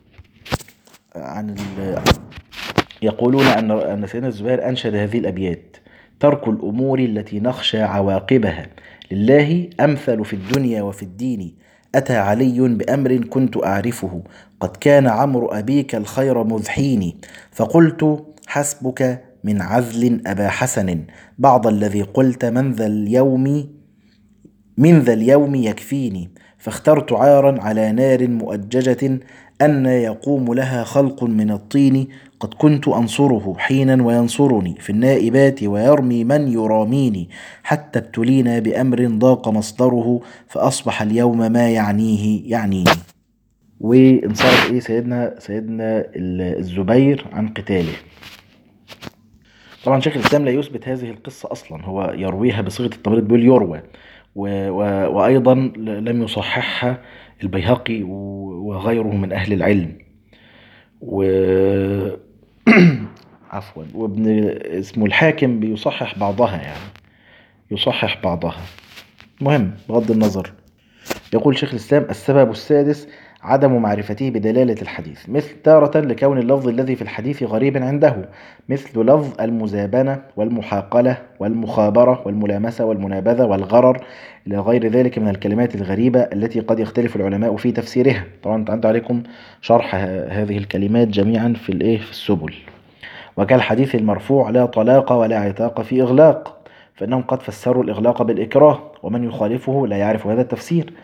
عن يقولون أن سيدنا الزبير أنشد هذه الأبيات: ترك الأمور التي نخشى عواقبها لله أمثل في الدنيا وفي الدين. أتى علي بأمر كنت أعرفه، قد كان عمرو أبيك الخير مذحيني، فقلت حسبك من عذل أبا حسن، بعض الذي قلت من ذا اليوم يكفيني. فاخترت عارا على نار مؤججة، أن يقوم لها خلق من الطين. قد كنت أنصره حينا وينصرني في النائبات، ويرمي من يراميني، حتى ابتلينا بأمر ضاق مصدره، فأصبح اليوم ما يعنيني. وانصرف سيدنا الزبير عن قتاله. طبعا شيخ الإسلام لا يثبت هذه القصة أصلا، هو يرويها بصيغة التمريض، بيقول يروى، وأيضا لم يصححها البيهقي وغيره من أهل العلم، عفوا، وابن اسمه الحاكم بيصحح بعضها، يعني يصحح بعضها. مهم بغض النظر. يقول شيخ الإسلام: السبب السادس عدم معرفته بدلالة الحديث، مثل تارة لكون اللفظ الذي في الحديث غريبا عنده، مثل لفظ المزابنة والمحاقلة والمخابرة والملامسة والمنابذة والغرر إلى غير ذلك من الكلمات الغريبة التي قد يختلف العلماء في تفسيرها. طبعا أنت عليكم شرح هذه الكلمات جميعا في السبل. وكالحديث المرفوع: لا طلاق ولا عتاق في إغلاق، فإنهم قد فسروا الإغلاق بالإكراه، ومن يخالفه لا يعرف هذا التفسير.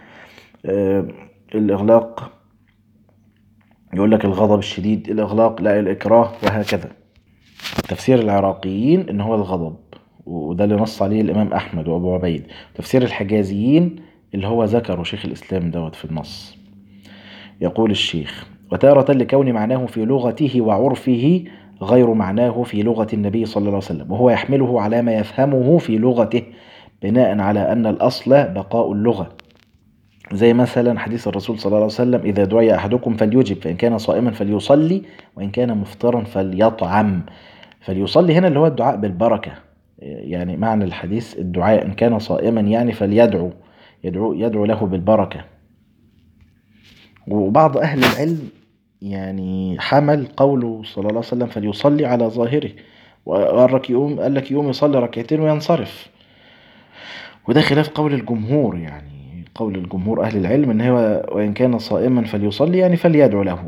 الإغلاق يقول لك الغضب الشديد، الإغلاق لا الإكراه، وهكذا. تفسير العراقيين إن هو الغضب، وده اللي نص عليه الإمام أحمد وأبو عبيد. تفسير الحجازيين اللي هو ذكره شيخ الإسلام في النص. يقول الشيخ: وتارة لكون معناه في لغته وعرفه غير معناه في لغة النبي صلى الله عليه وسلم، وهو يحمله على ما يفهمه في لغته، بناء على أن الأصل بقاء اللغة. زي مثلا حديث الرسول صلى الله عليه وسلم: إذا دعي أحدكم فليجب، فإن كان صائما فليصلي، وإن كان مفطرا فليطعم. فليصلي هنا اللي هو الدعاء بالبركة، يعني معنى الحديث الدعاء، إن كان صائما يعني فليدعو، يدعو له بالبركة. وبعض أهل العلم يعني حمل قوله صلى الله عليه وسلم فليصلي على ظاهره، قال لك يقوم يصلي ركعتين وينصرف، وده خلاف قول الجمهور. يعني قول الجمهور أهل العلم إن هو وإن كان صائما فليصلي يعني فليدعو له.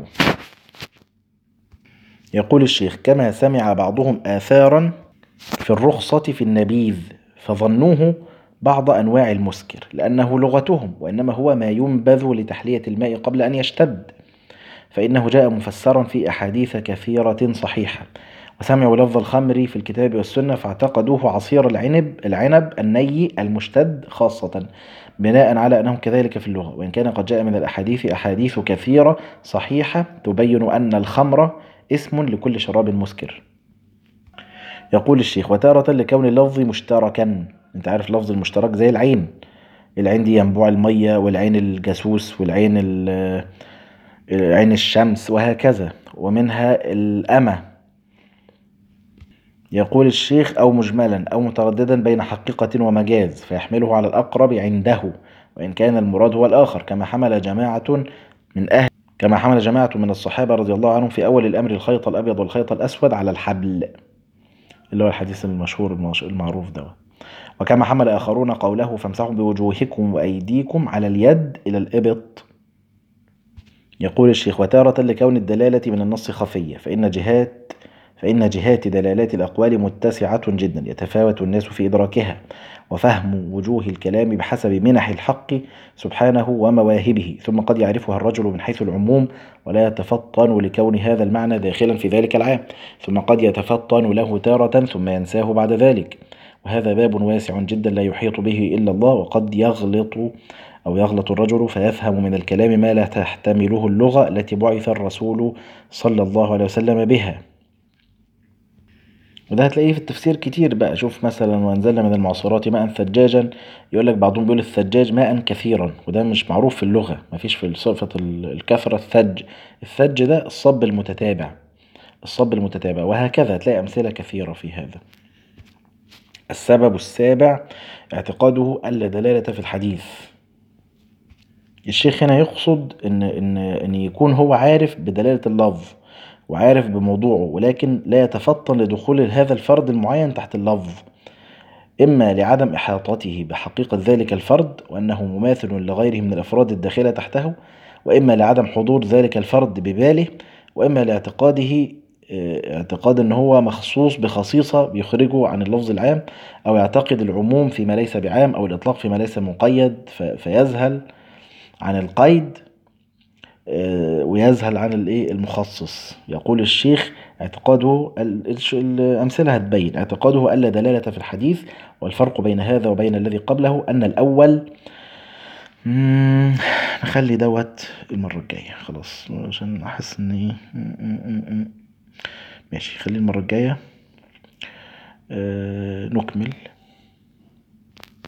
يقول الشيخ: كما سمع بعضهم آثارا في الرخصة في النبيذ، فظنوه بعض أنواع المسكر لأنه لغتهم، وإنما هو ما ينبذ لتحلية الماء قبل أن يشتد، فإنه جاء مفسرا في أحاديث كثيرة صحيحة. وسمعوا لفظ الخمر في الكتاب والسنة فاعتقدوه عصير العنب الني المشتد خاصة، بناء على أنهم كذلك في اللغة، وإن كان قد جاء من الأحاديث أحاديث كثيرة صحيحة تبين أن الخمر اسم لكل شراب مسكر. يقول الشيخ: وتارة لكون اللفظ مشتركا، انت عارف لفظ المشترك زي العين دي ينبوع المية، والعين الجاسوس، والعين عين الشمس، وهكذا، ومنها الأمة. يقول الشيخ: أو مجملا أو مترددا بين حقيقة ومجاز، فيحمله على الأقرب عنده، وإن كان المراد هو الآخر، كما حمل جماعة من الصحابة رضي الله عنهم في أول الأمر الخيط الأبيض والخيط الأسود على الحبل، اللي هو الحديث المشهور المعروف ده. وكما حمل آخرون قوله فامسحوا بوجوهكم وأيديكم على اليد إلى الإبط. يقول الشيخ: وتارة لكون الدلالة من النص خفية، فإن جهات دلالات الأقوال متسعة جدا يتفاوت الناس في إدراكها وفهم وجوه الكلام بحسب منح الحق سبحانه ومواهبه، ثم قد يعرفها الرجل من حيث العموم ولا يتفطن لكون هذا المعنى داخلا في ذلك العام، ثم قد يتفطن له تارة ثم ينساه بعد ذلك، وهذا باب واسع جدا لا يحيط به إلا الله. وقد يغلط الرجل فيفهم من الكلام ما لا تحتمله اللغة التي بعث الرسول صلى الله عليه وسلم بها. وده هتلاقيه في التفسير كتير بقى. شوف مثلا وأنزلنا من المعصرات ماء ثجاجا، يقول لك بعضهم بيقول الثجاج ماء كثيرا، وده مش معروف في اللغة، مفيش في صفة الكثرة الثج. الثج ده الصب المتتابع، الصب المتتابع، وهكذا هتلاقي أمثلة كثيرة في هذا. السبب السابع اعتقاده ألا دلالة في الحديث. الشيخ هنا يقصد إن يكون هو عارف بدلالة اللفظ وعارف بموضوعه، ولكن لا يتفطن لدخول هذا الفرد المعين تحت اللفظ، إما لعدم إحاطته بحقيقة ذلك الفرد وأنه مماثل لغيره من الأفراد الداخلة تحته، وإما لعدم حضور ذلك الفرد بباله، وإما لاعتقاده اعتقاد ان هو مخصوص بخصيصة بيخرجه عن اللفظ العام، او يعتقد العموم فيما ليس بعام، او الاطلاق فيما ليس مقيد فيذهل عن القيد ويذهل عن المخصص. يقول الشيخ اعتقاده الأمثلة هتبين اعتقاده ألا دلالة في الحديث، والفرق بين هذا وبين الذي قبله أن الأول نخلي دوت المرة الجاية خلاص، عشان أحس إن ماشي، خلي المرة الجاية نكمل.